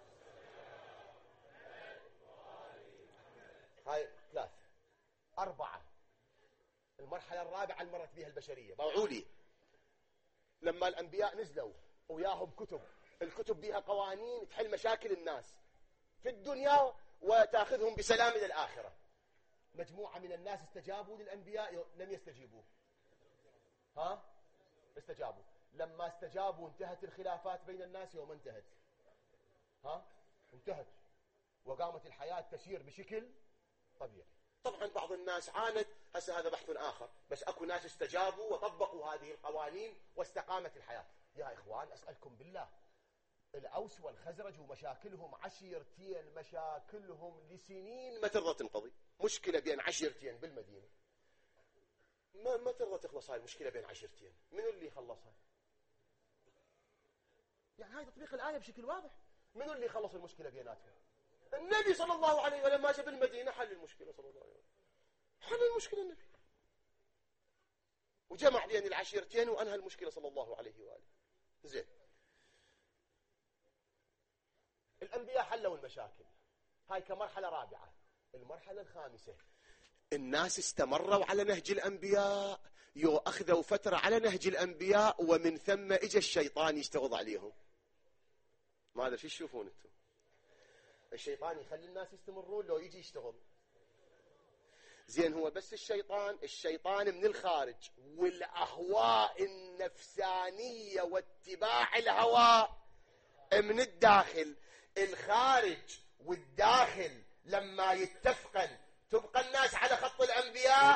هاي 3 4. المرحلة الرابعة اللي مرت بها البشرية، ضوعوا لي. لما الأنبياء نزلوا وياهم كتب، الكتب بها قوانين تحل مشاكل الناس في الدنيا وتأخذهم بسلام إلى الآخرة. مجموعة من الناس استجابوا للأنبياء، لم يستجيبوا. استجابوا. لما استجابوا انتهت الخلافات بين الناس. يوم انتهت انتهت وقامت الحياة تسير بشكل طبيعي. طبعا بعض الناس عانت، هسه هذا بحث آخر، بس أكو ناس استجابوا وطبقوا هذه القوانين واستقامت الحياة. يا إخوان أسألكم بالله، الأوس والخزرج ومشاكلهم عشيرتين، مشاكلهم لسنين ما ترضى تنقضي. مشكلة بين عشيرتين بالمدينة ما ترضى تخلص. هاي المشكلة بين عشيرتين، منو اللي خلصها؟ يعني هاي تطبيق الآية بشكل واضح. منو اللي خلص المشكلة بيناتهم؟ النبي صلى الله عليه وسلم. ما جاء بالمدينة حل المشكلة صلى الله عليه وسلم، حل المشكلة النبي، وجمع بين العشيرتين وأنهى المشكلة صلى الله عليه وآله. زين، الأنبياء حلوا المشاكل، هاي كمرحلة رابعة. المرحلة الخامسة، الناس استمروا على نهج الأنبياء، أخذوا فترة على نهج الأنبياء، ومن ثم إجا الشيطان يشتغل عليهم. ما أدري شو تشوفون أنتم؟ الشيطان يخلي الناس يستمرون لو يجي يشتغل. زين، هو بس الشيطان من الخارج، والأهواء النفسانية واتباع الهوى من الداخل. الخارج والداخل لما يتفقن تبقى الناس على خط الأنبياء،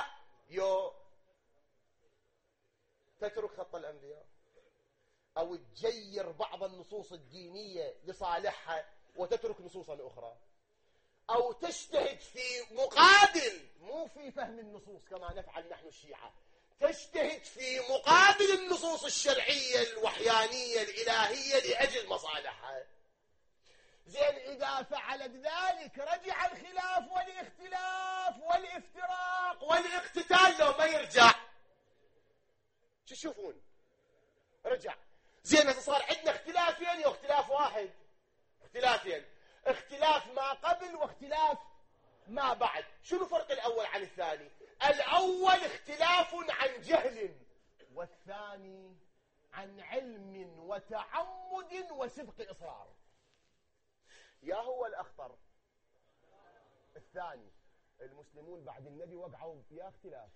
تترك خط الأنبياء أو تجير بعض النصوص الدينية لصالحها وتترك نصوصا أخرى، أو تجتهد في مقابل، مو في فهم النصوص كما نفعل نحن الشيعة، تجتهد في مقابل النصوص الشرعية الوحيانية الإلهية لأجل مصالحها. زين، إذا فعلت ذلك رجع الخلاف والاختلاف والافتراق والاقتتال، لو ما يرجع شو تشوفون؟ رجع. زين، هسه صار عندنا اختلافين او اختلاف واحد؟ اختلافين، اختلاف ما قبل واختلاف ما بعد. شنو فرق الأول عن الثاني؟ الأول اختلاف عن جهل، والثاني عن علم وتعمد وصدق إصرار. يا هو الأخطر الثاني. المسلمون بعد النبي وقعوا في اختلاف،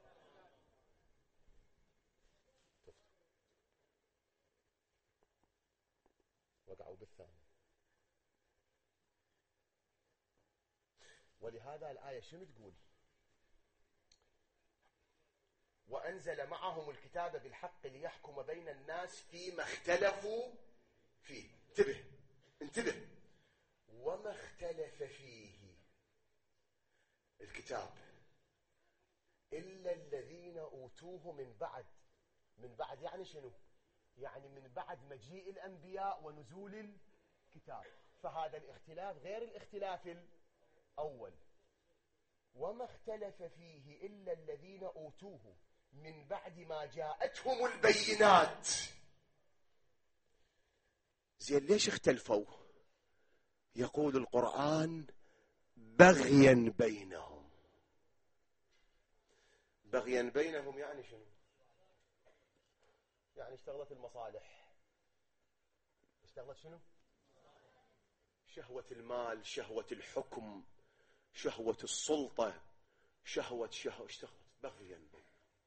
وقعوا بالثاني. ولهذا الآية شنو تقول؟ وأنزل معهم الكتاب بالحق ليحكم بين الناس فيما اختلفوا فيه. انتبه انتبه. وما اختلف فيه الكتاب إلا الذين أوتوه من بعد. من بعد يعني شنو؟ يعني من بعد مجيء الأنبياء ونزول الكتاب. فهذا الاختلاف غير الاختلاف الأول. وما اختلف فيه إلا الذين أوتوه من بعد ما جاءتهم البينات. زين، ليش اختلفوا؟ يقول القرآن بغيا بينهم. بغيا بينهم يعني شنو؟ يعني اشتغلت المصالح. اشتغلت شنو؟ شهوة المال، شهوة الحكم، شهوة السلطة، شهوة اشتغلت بغيا بينهم.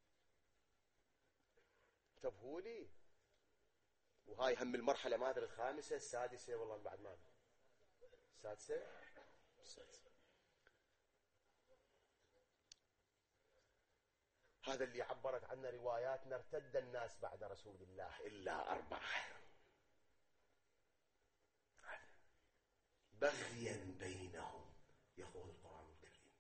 انتبهوا لي. وهاي هم المرحلة ما أدري الخامسة السادسة، والله بعد ما أدري. السادسة. هذا اللي عبرت عنه رواياتنا: ارتد الناس بعد رسول الله إلا 4. بغيا بينهم يقول القرآن الكريم.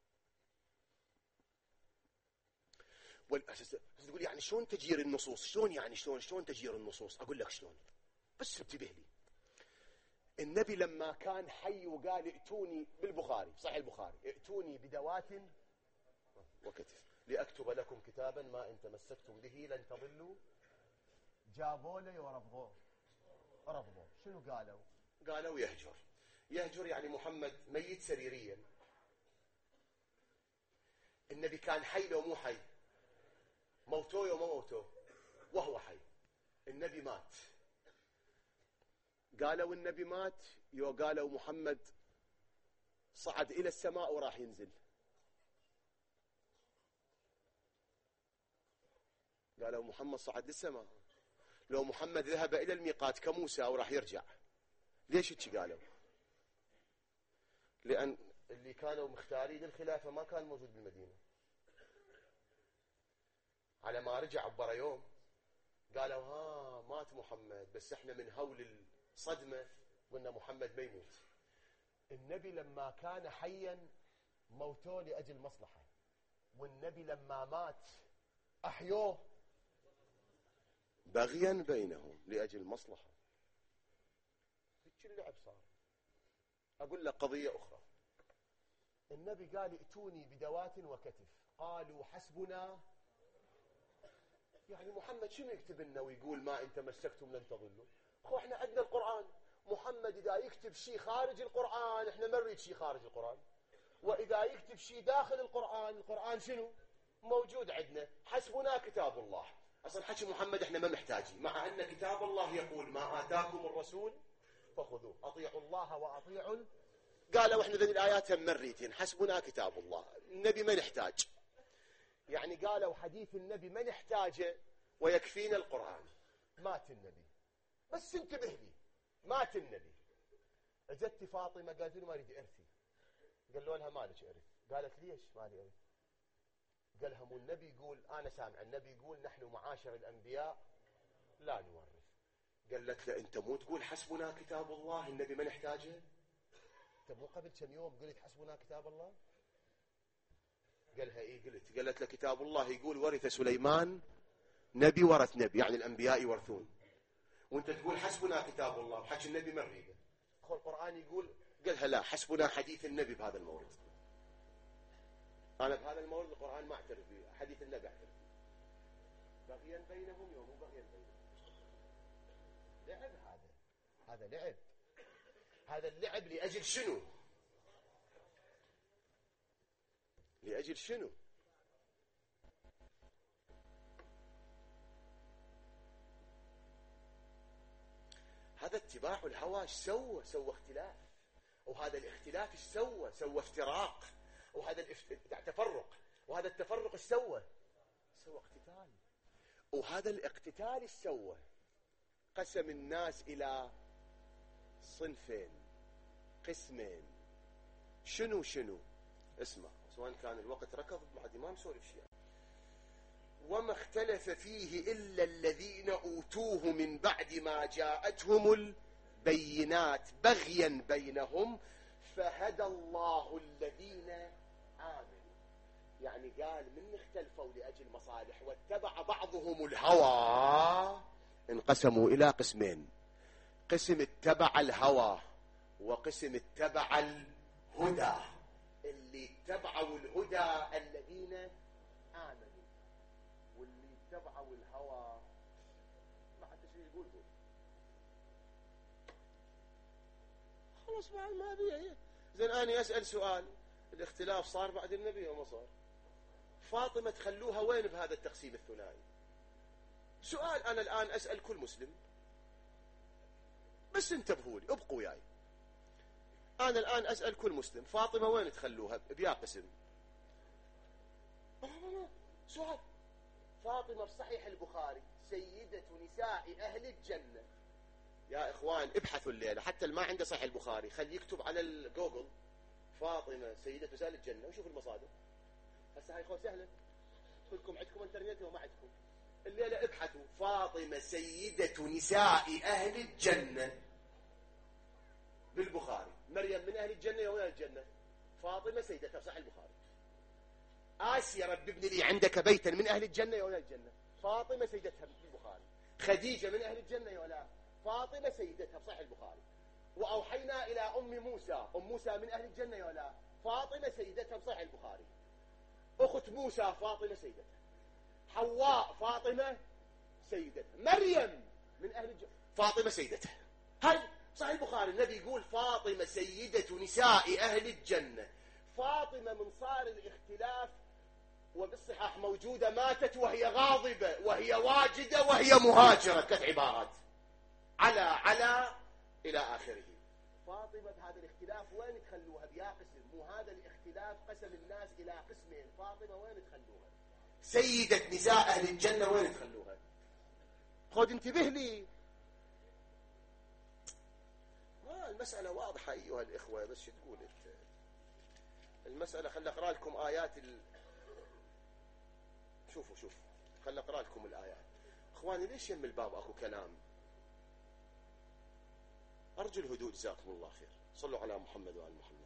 والأساس تقول يعني شلون تجير النصوص؟ شلون يعني شلون تجير النصوص؟ أقول لك شلون، بس انتبه لي. النبي لما كان حي وقال ائتوني، بالبخاري صحيح البخاري، ائتوني بدوات وكتف لأكتب لكم كتابا ما إن تمسكتم به لن تضلوا. جابوا لي ورفضوه. رفضوا. شنو قالوا؟ قالوا يهجر. يهجر يعني محمد ميت سريريا. النبي كان حي لو مو حي؟ موتوه يوم ما موتوه وهو حي. النبي مات. قالوا النبي مات، يو قالوا محمد صعد إلى السماء وراح ينزل. قالوا محمد صعد للسماء. لو محمد ذهب إلى الميقات كموسى وراح يرجع. ليش هيك قالوا؟ لأن اللي كانوا مختارين الخلافة ما كان موجود بالمدينة. على ما رجع برا يوم قالوا ها مات محمد، بس احنا من هول الصدمة قلنا محمد ما يموت. النبي لما كان حيا موتوه لأجل مصلحة، والنبي لما مات أحيوه بغيا بينهم لأجل مصلحة. هيك اللعب صار. أقول لك قضية أخرى. النبي قال ائتوني بدوات وكتف، قالوا حسبنا. يعني محمد شنو يكتب لنا ويقول ما إن تمسكتم لن تضلوا؟ أخو احنا عندنا القرآن. محمد إذا يكتب شيء خارج القرآن احنا ما نريد شيء خارج القرآن، وإذا يكتب شيء داخل القرآن، القرآن شنو؟ موجود عندنا. حسبنا كتاب الله. أصلا حكي محمد احنا ما محتاجين، مع أن كتاب الله يقول ما آتاكم الرسول فخذوه، أطيعوا الله وأطيعوا. قالوا احنا ذي الآيات هم مريتين، حسبنا كتاب الله، النبي ما نحتاج. يعني قالوا حديث النبي ما نحتاجه ويكفينا القرآن. مات النبي. بس انتبه لي، مات النبي. اجت فاطمة قالت له ما اريد ارثي. قالوا لها مالك ارث. قالت ليش مالي ارث؟ قال لهم النبي يقول، انا سامع النبي يقول نحن معاشر الانبياء لا نورث. قالت له انت مو تقول حسبنا كتاب الله، النبي ما نحتاجه؟ أنت مو قبل كم يوم قلت حسبنا كتاب الله؟ قالها إيه قلت؟ قالت له كتاب الله يقول ورث سليمان نبي ورث نبي، يعني الأنبياء يورثون، وأنت تقول حسبنا كتاب الله وحكي النبي ما نريده. القرآن يقول، قالها لا، حسبنا حديث النبي بهذا المورد. أنا بهذا المورد القرآن ما أعترف به، حديث النبي أعترف به. بغيا بينهم يوم بغيا بينهم. لعب هذا لعب. هذا اللعب لأجل شنو؟ لأجل شنو؟ هذا اتباع الهوى ايش سوى اختلاف، وهذا الاختلاف ايش سوى افتراق، وهذا تفرق، وهذا التفرق ايش سوى اقتتال، وهذا الاقتتال ايش سوى؟ قسم الناس الى صنفين، قسمين. شنو اسمع، سواء كان الوقت ركض بعد ما نسولف شيء. وما اختلف فيه إلا الذين أوتوه من بعد ما جاءتهم البينات بغيا بينهم فهدى الله الذين آمنوا. يعني قال من اختلفوا لأجل مصالح واتبع بعضهم الهوى انقسموا إلى قسمين، قسم اتبع الهوى وقسم اتبع الهدى. اللي اتبعوا الهدى الذين آمنوا، واللي اتبعوا الهوى ما حد شيء يقول خلاص ما بيه. زين أنا أسأل سؤال، الاختلاف صار بعد النبي وما صار؟ فاطمة تخلوها وين بهذا التقسيم الثنائي؟ سؤال أنا الآن أسأل كل مسلم، بس انتبهوا لي، ابقوا وياي. أنا الآن أسأل كل مسلم، فاطمة وين تخلوها بيا قسم؟ سؤال. فاطمة في صحيح البخاري سيدة نساء أهل الجنة. يا إخوان ابحثوا الليلة، حتى اللي ما عنده صحيح البخاري خلي يكتب على الجوجل فاطمة سيدة نساء الجنة وشوف المصادر. هسه هاي سهلة، كلكم عندكم انترنت وما عندكم. الليلة ابحثوا فاطمة سيدة نساء أهل الجنة بالبخاري. مريم من أهل الجنة ولا الجنة؟ فاطمة سيدتها صحيح البخاري. آسيا رب ابن لي عندك بيتا من أهل الجنة ولا الجنة؟ فاطمة سيدتها بالبخاري. خديجة من أهل الجنة ولا؟ فاطمة سيدتها بصحيح البخاري. وأوحينا إلى أم موسى من أهل الجنة ولا؟ فاطمة سيدتها بصحيح البخاري. أخت موسى فاطمة سيدتها. حواء فاطمة سيدتها. مريم من أهل الجنة فاطمة سيدتها. هل صحيح البخاري النبي يقول فاطمة سيدة نساء أهل الجنة. فاطمة من صار الاختلاف وبالصحاح موجودة ماتت وهي غاضبة وهي واجدة وهي مهاجرة، 3 عبارات على إلى آخره. فاطمة بهذا الاختلاف وين تخلوها بيا قسم؟ مو هذا الاختلاف قسم الناس إلى قسمين. فاطمة وين تخلوها؟ سيدة نساء أهل الجنة وين تخلوها؟ خذ انتبه لي، المسألة واضحة أيها الإخوة، بس شو تقول أنت؟ المسألة خل أقرأ لكم آيات شوفوا خل أقرأ لكم الآيات. إخواني ليش يم الباب أكو كلام؟ أرجو الهدوء جزاكم الله خير. صلوا على محمد وعلى محمد.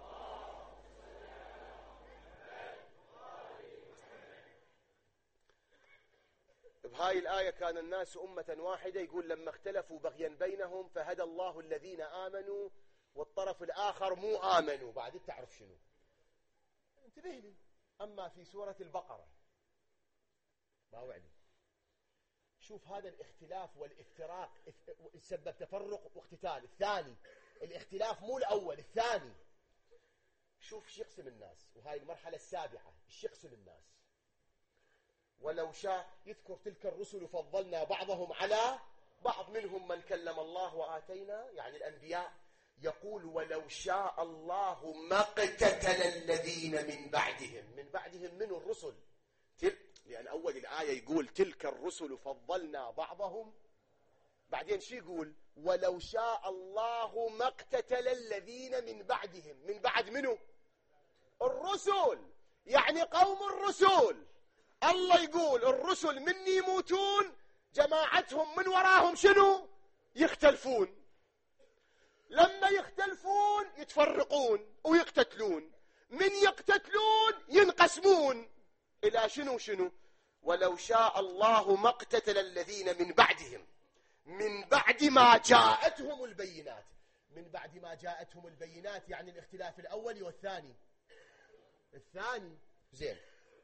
بهاي الآية كان الناس أمة واحدة، يقول لما اختلفوا بغيا بينهم فهدى الله الذين آمنوا والطرف الآخر مو آمنوا. بعد تعرف شنو؟ انتبه لي. أما في سورة البقرة باوعني، شوف هذا الاختلاف والافتراق سبب تفرق واقتتال. الثاني الاختلاف مو الأول، الثاني. شوف ايش يقسم الناس، وهاي المرحلة السابعة ايش يقسم الناس. ولو شاء يذكر تلك الرسل فضلنا بعضهم على بعض منهم من كلم الله وآتينا، يعني الأنبياء. يقول ولو شاء الله ما اقتتل الذين من بعدهم من الرسل. لأن أول الآية يقول تلك الرسل فضلنا بعضهم، بعدين شو يقول؟ ولو شاء الله ما اقتتل الذين من بعدهم. من بعد منه؟ الرسل، يعني قوم الرسل. الله يقول الرسل من يموتون جماعتهم من وراهم شنو؟ يختلفون. لما يختلفون يتفرقون ويقتتلون، من يقتتلون ينقسمون إلى شنو. ولو شاء الله ما اقتتل الذين من بعدهم من بعد ما جاءتهم البينات. من بعد ما جاءتهم البينات يعني الاختلاف الأول والثاني. الثاني زين.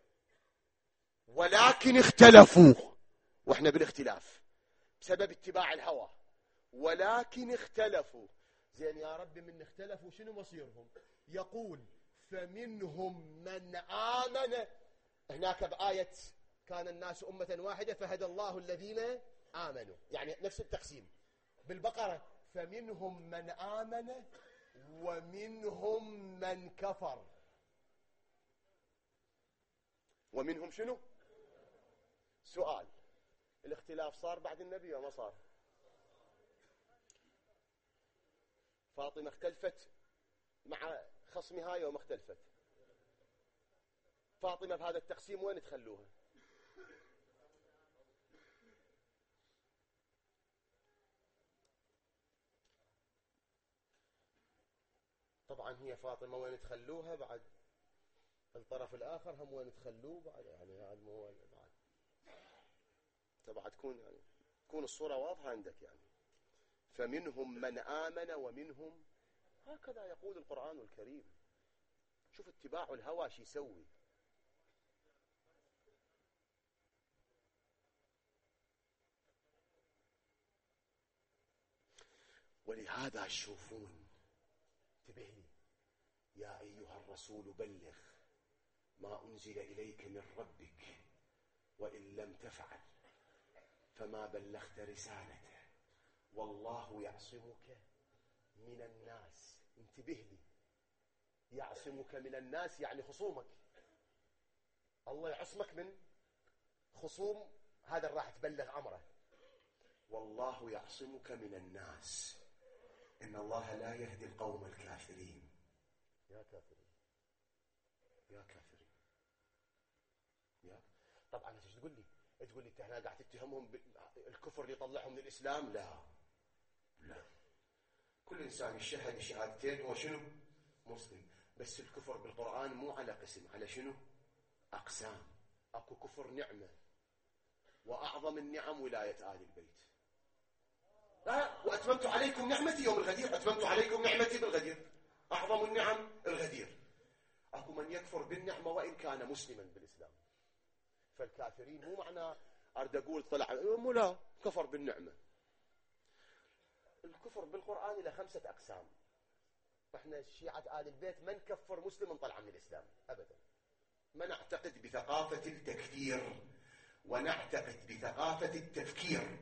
ولكن اختلفوا، واحنا بالاختلاف بسبب اتباع الهوى، ولكن اختلفوا. زين يا رب من اختلفوا شنو مصيرهم؟ يقول فمنهم من آمن. هناك بآية كان الناس أمة واحدة فهدى الله الذين آمنوا، يعني نفس التقسيم. بالبقرة فمنهم من آمن ومنهم من كفر. ومنهم شنو؟ سؤال، الاختلاف صار بعد النبي وما صار؟ فاطمة اختلفت مع خصمها يوم اختلفت. فاطمة بهذا التقسيم وين تخلوها؟ طبعا هي فاطمة وين تخلوها بعد الطرف الآخر هم وين تخلوه بعد، يعني هذا مو بعد تبع تكون يعني تكون الصورة واضحة عندك يعني. فمنهم من آمن ومنهم، هكذا يقول القرآن الكريم. شوف اتباع الهوى شو يسوي. ولهذا تشوفون، انتبه لي يا أيها الرسول بلغ ما أنزل إليك من ربك وإن لم تفعل فما بلغت رسالته والله يعصمك من الناس. انتبه لي، يعصمك من الناس يعني خصومك. الله يعصمك من خصوم هذا راح تبلغ أمره. والله يعصمك من الناس إن الله لا يهدي القوم الكافرين. يا كافرين يا كافرين يا. طبعا ايش تقول لي؟ تقول لي انت هنا قاعد تتهمهم الكفر اللي يطلعهم من الإسلام؟ لا لا، كل إنسان يشهد شهادتين هو شنو؟ مسلم. بس الكفر بالقرآن مو على قسم، على شنو؟ أقسام. أكو كفر نعمة، وأعظم النعم ولاية آل البيت. لا، وأتممت عليكم نعمتي يوم الغدير، أتممت عليكم نعمتي بالغدير، أعظم النعم الغدير. أكو من يكفر بالنعمة وإن كان مسلما بالإسلام. فالكافرين مو معنى أرد أقول طلع مو، لا، كفر بالنعمة. الكفر بالقرآن إلى 5 أقسام. احنا شيعة آل البيت من كفر مسلم طلع من الإسلام أبدا. ما نعتقد بثقافة التكفير ونعتقد بثقافة التفكير.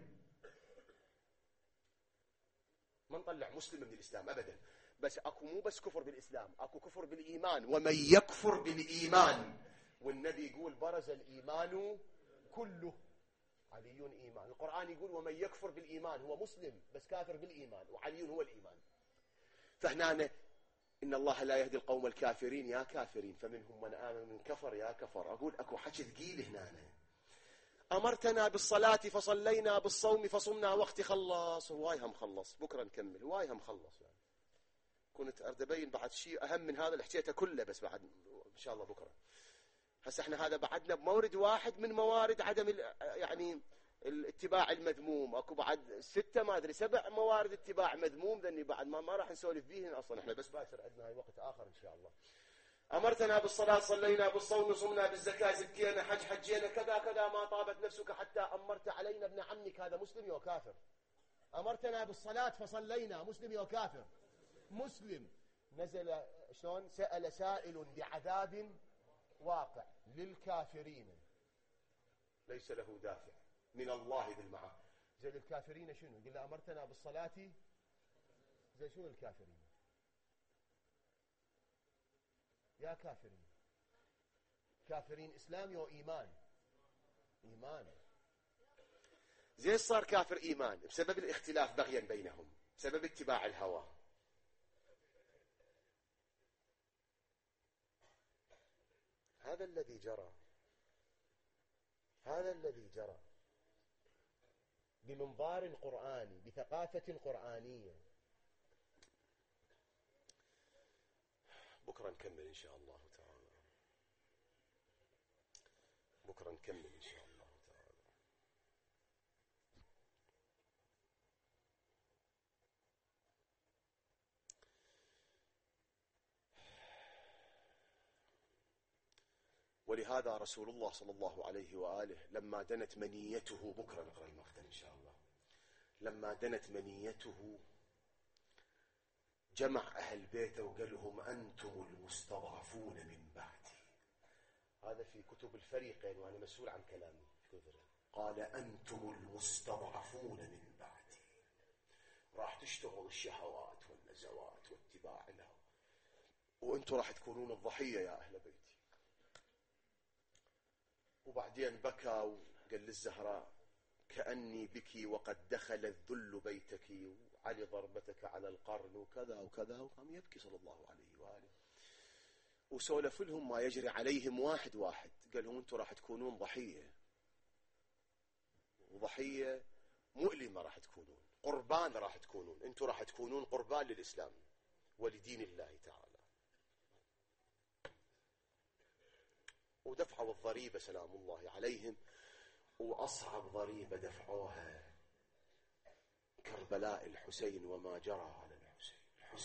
ما نطلع مسلم من الإسلام أبدا. بس أكو مو بس كفر بالإسلام، أكو كفر بالإيمان. ومن يكفر بالإيمان، والنبي يقول برز الإيمان كله. علي إيمان. القرآن يقول ومن يكفر بالإيمان هو مسلم بس كافر بالإيمان، وعلي هو الإيمان. فهنا إن الله لا يهدي القوم الكافرين. يا كافرين. فمنهم من آمن من كفر. يا كفر. أقول أكو حكي ثقيل هنا. أمرتنا بالصلاة فصلينا، بالصوم فصمنا، وقت خلص هواي هم خلص، بكرة نكمل هواي هم خلص. يعني كنت أرد أبين بعد شيء أهم من هذا اللي حكيته كله، بس بعد إن شاء الله بكرة. هسه احنا هذا بعدنا بمورد واحد من موارد عدم يعني الاتباع المذموم. اكو بعد 6 ما ادري 7 موارد اتباع مذموم، ذني بعد ما راح نسولف فيهن اصلا. احنا بس باكر عندنا هاي وقت اخر ان شاء الله. امرتنا بالصلاه صلينا، بالصوم صمنا، بالزكاه زكينا، حج حجينا، كذا كذا. ما طابت نفسك حتى امرت علينا ابن عمك. هذا مسلم يا كافر. امرتنا بالصلاه فصلينا، مسلم يا كافر. مسلم. نزل شلون؟ سأل سائل بعذاب واقع للكافرين ليس له دافع من الله ذي المعاد. زي الكافرين شنو؟ قل أمرتنا بالصلاة. زي شنو الكافرين؟ يا كافرين. كافرين إسلام يا إيمان؟ إيمان. زي صار كافر إيمان بسبب الاختلاف بغيا بينهم، بسبب اتباع الهوى. هذا الذي جرى، هذا الذي جرى بمنظار القرآن، بثقافة قرآنية. بكرة نكمل إن شاء الله تعالى، بكرة نكمل إن شاء الله تعالى. ولهذا رسول الله صلى الله عليه وآله لما دنت منيته، بكرة نقرأ المقتل إن شاء الله، لما دنت منيته جمع أهل بيته وقال لهم أنتم المستضعفون من بعدي. هذا في كتب الفريقين وأنا مسؤول عن كلامي. قال أنتم المستضعفون من بعدي، راح تشتغل الشهوات والنزوات واتباع لها، وأنتم راح تكونون الضحية يا أهل بيتي. وبعدين بكى وقال للزهراء كأني بك وقد دخل الذل بيتك، وعلي ضربتك على القرن وكذا وكذا، وقام يبكي صلى الله عليه وآله. وسولف لهم ما يجري عليهم واحد واحد، قال لهم أنتم راح تكونون ضحية، وضحية مؤلمة راح تكونون، قربان راح تكونون، أنتم راح تكونون قربان للإسلام ولدين الله تعالى. ودفعوا الضريبة سلام الله عليهم، وأصعب ضريبة دفعوها كربلاء الحسين وما جرى على الحسين.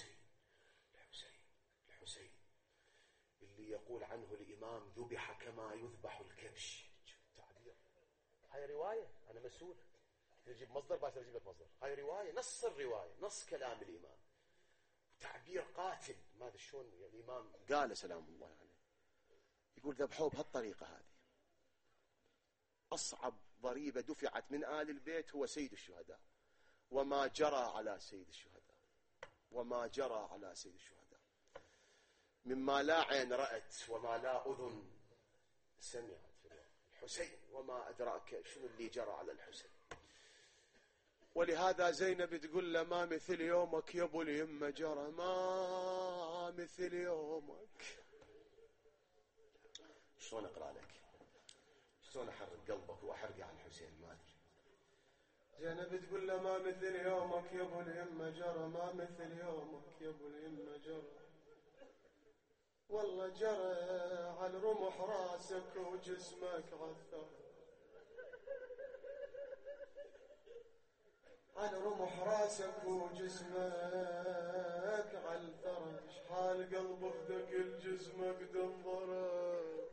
الحسين اللي يقول عنه الإمام ذبح كما يذبح الكبش. تعبير، هاي رواية، أنا مسؤول نجيب مصدر، باش نجيب لك مصدر. هاي رواية، نص الرواية، نص كلام الإمام، تعبير قاتل. ما أدري شلون الإمام قال سلام الله عليه، يقول ذبحوه بهالطريقة هذه. أصعب ضريبة دفعت من آل البيت هو سيد الشهداء، وما جرى على سيد الشهداء، وما جرى على سيد الشهداء مما لا عين رأت وما لا أذن سمعت في الحسين، وما أدراك شنو اللي جرى على الحسين. ولهذا زينب تقول له ما مثل يومك يا ابو اليمة جرى، ما مثل يومك. شلون اقرا لك، شلون احرق قلبك واحرق على الحسين؟ ما ادري. زينب تقول له ما مثل يومك يا ابو اليمة جرى، ما مثل يومك يا ابو اليمة جرى، والله جرى على رمح راسك وجسمك عثر، على رمح راسك وجسمك عالثرى، شحال قلبك ثقل جسمك تنظره،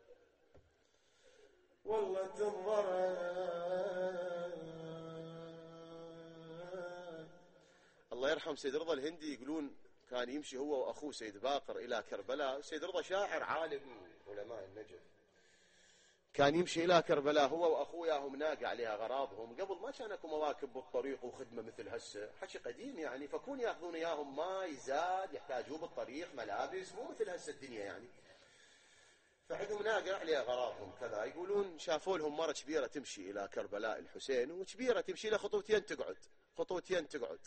والله تنظره. الله يرحم سيد رضا الهندي، يقولون كان يمشي هو وأخوه سيد باقر إلى كربلاء. سيد رضا شاعر عالم علماء النجف، كان يمشي إلى كربلاء هو وأخوياهم ناقة عليها غراضهم. قبل ما كان اكو مواكب بالطريق وخدمة مثل هسه، حكي قديم يعني، فكون ياخذون إياهم ماء زاد يحتاجوه بالطريق، ملابس، مو مثل هسه الدنيا يعني. فعندهم ناقة عليها غراضهم كذا. يقولون شافوا لهم مرة كبيرة تمشي إلى كربلاء الحسين، وكبيرة تمشي له خطوتين تقعد، خطوتين تقعد.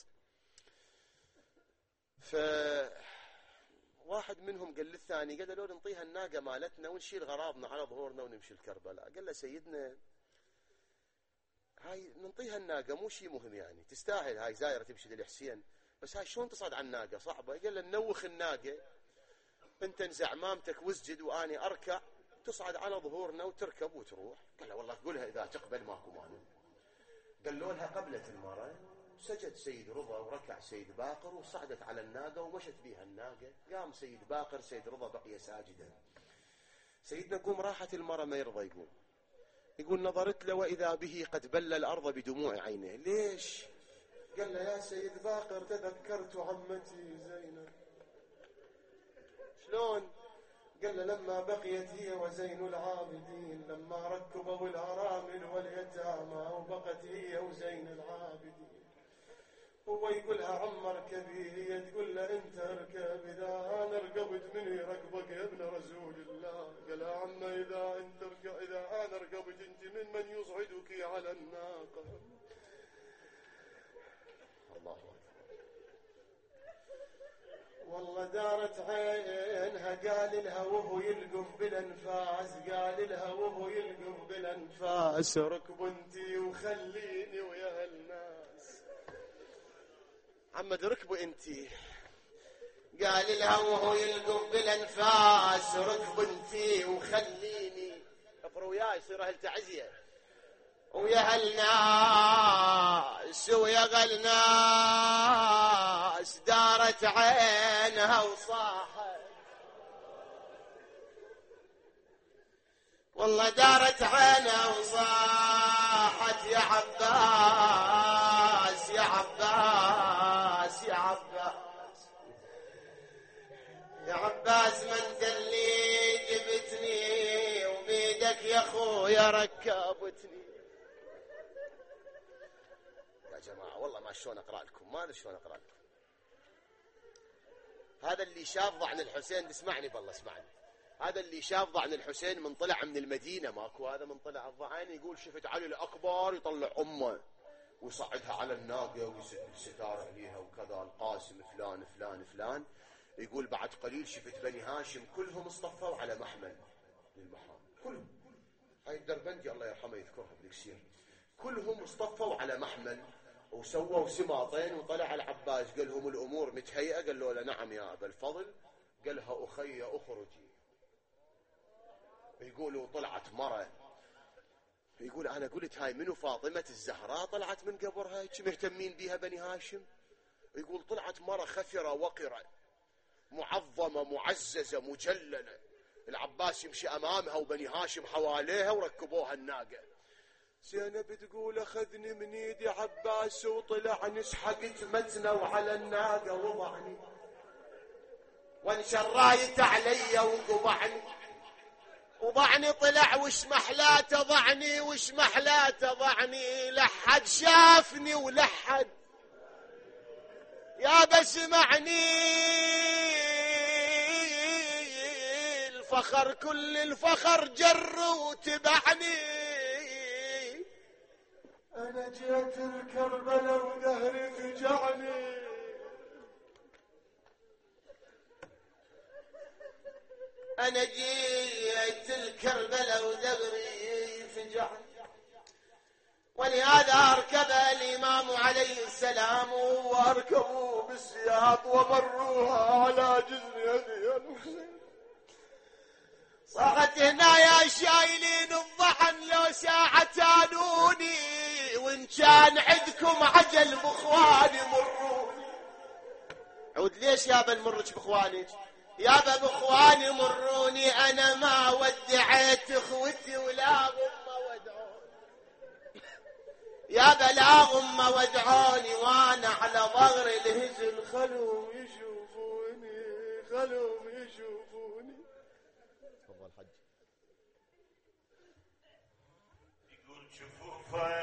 واحد منهم قال للثاني، قال له لو نعطيها الناقة مالتنا ونشيل غراضنا على ظهورنا ونمشي لكربلاء. قال له سيدنا هاي نعطيها الناقة مو شيء مهم يعني، تستاهل، هاي زايرة تمشي للحسين، بس هاي شلون تصعد على الناقة؟ صعبة. قال له نوخ الناقة، انت انزع مامتك واسجد واني اركع، تصعد على ظهورنا وتركب وتروح. قال له والله قولها اذا تقبل ماكو مانع. قالوا لها قبلت المرة، سجد سيد رضا وركع سيد باقر وصعدت على الناقة ومشت بها الناقة. قام سيد باقر، سيد رضا بقي ساجدا. سيدنا قوم، راحت المرة ما يرضى يقوم. يقول نظرت له وإذا به قد بل الأرض بدموع عينه. ليش؟ قال له يا سيد باقر تذكرت عمتي زينب. شلون؟ قال له لما بقيت هي وزين العابدين، لما ركبوا الأرامل واليتامى وبقت هي وزين العابدين. هو يقولها عم اركبي، هي تقول له انت اركب، اذا انا ركبت من يركبك يا ابن رسول الله. قال عم اذا انت اذا انا ركبت انت من يصعدك على الناقه. الله أكبر. والله دارت عينها، قال لها وهو يلقف بالانفاس، قال لها وهو يلقف بالانفاس ركب انتي وخليني ويا الناس. عمد ركبوا انتي. قال لها وهو يلقف بالانفاس ركب انتي وخليني اقرا وياي يصير اهل تعزيه ويا هالناس ويا غالناس دارت عينها وصاحت والله دارت عينها وصاحت يا عباس يا عباس يا عباس يا عباس ما انت اللي جبتني وبيدك يا اخويا ركبتني. يا جماعة والله ما شلون اقرأ لكم ما ادري شلون اقرأ لكم. هذا اللي شاف ضعن الحسين اسمعني بالله اسمعني. هذا اللي شاف ضعن الحسين من طلع من المدينة ماكو هذا من طلع الضعين يقول شفت علي الأكبر يطلع أمه ويصعدها على الناقة ويسد الستار عليها وكذا القاسم فلان فلان فلان. يقول بعد قليل شفت بني هاشم كلهم اصطفوا على محمل للمحام كلهم. هاي الدربندي الله يرحمه يذكرها بالكسير كلهم اصطفوا على محمل وسووا سماطين وطلع العباس قال لهم الأمور متهيئة قالوا له نعم يا أبا الفضل. قالها أخي أخرجي. يقولوا طلعت مرة يقول أنا قلت هاي منو فاطمة الزهراء طلعت من قبرها مهتمين بيها بني هاشم. يقول طلعت مرة خفرة وقرة معظمة معززة مجللة العباس يمشي أمامها وبني هاشم حواليها وركبوها الناقة. زينب تقول أخذني من يدي عباس وطلع نسحقت متنه وعلى الناقة وضعني وانشر رايت علي وضعني طلع وش محلاته ضعني وش محلاته ضعني لحد شافني ولحد يا بسمعني الفخر كل الفخر جر وتبعني. أنا جيت الكربلاء وظهري فجعني أنا جيت الكربلاء وظهري فجعني. ولهذا أركب الإمام عليه السلام وأركبوا بالسياط ومروها على جزر يدي الحسين. صاحت هنا يا شايلين الضحن لو ساعة تانوني وإن كان عندكم عجل بإخواني مروني. عود ليش يابا نمرك بإخواني يابا بإخواني مروني أنا ما ودعت إخوتي ولا هم ودعوني يابا لا هم ودعوني وأنا على ظهر الهجل خلوهم يشوفوني خلوهم يشوفوني. تفضل حج. يقول شوفوا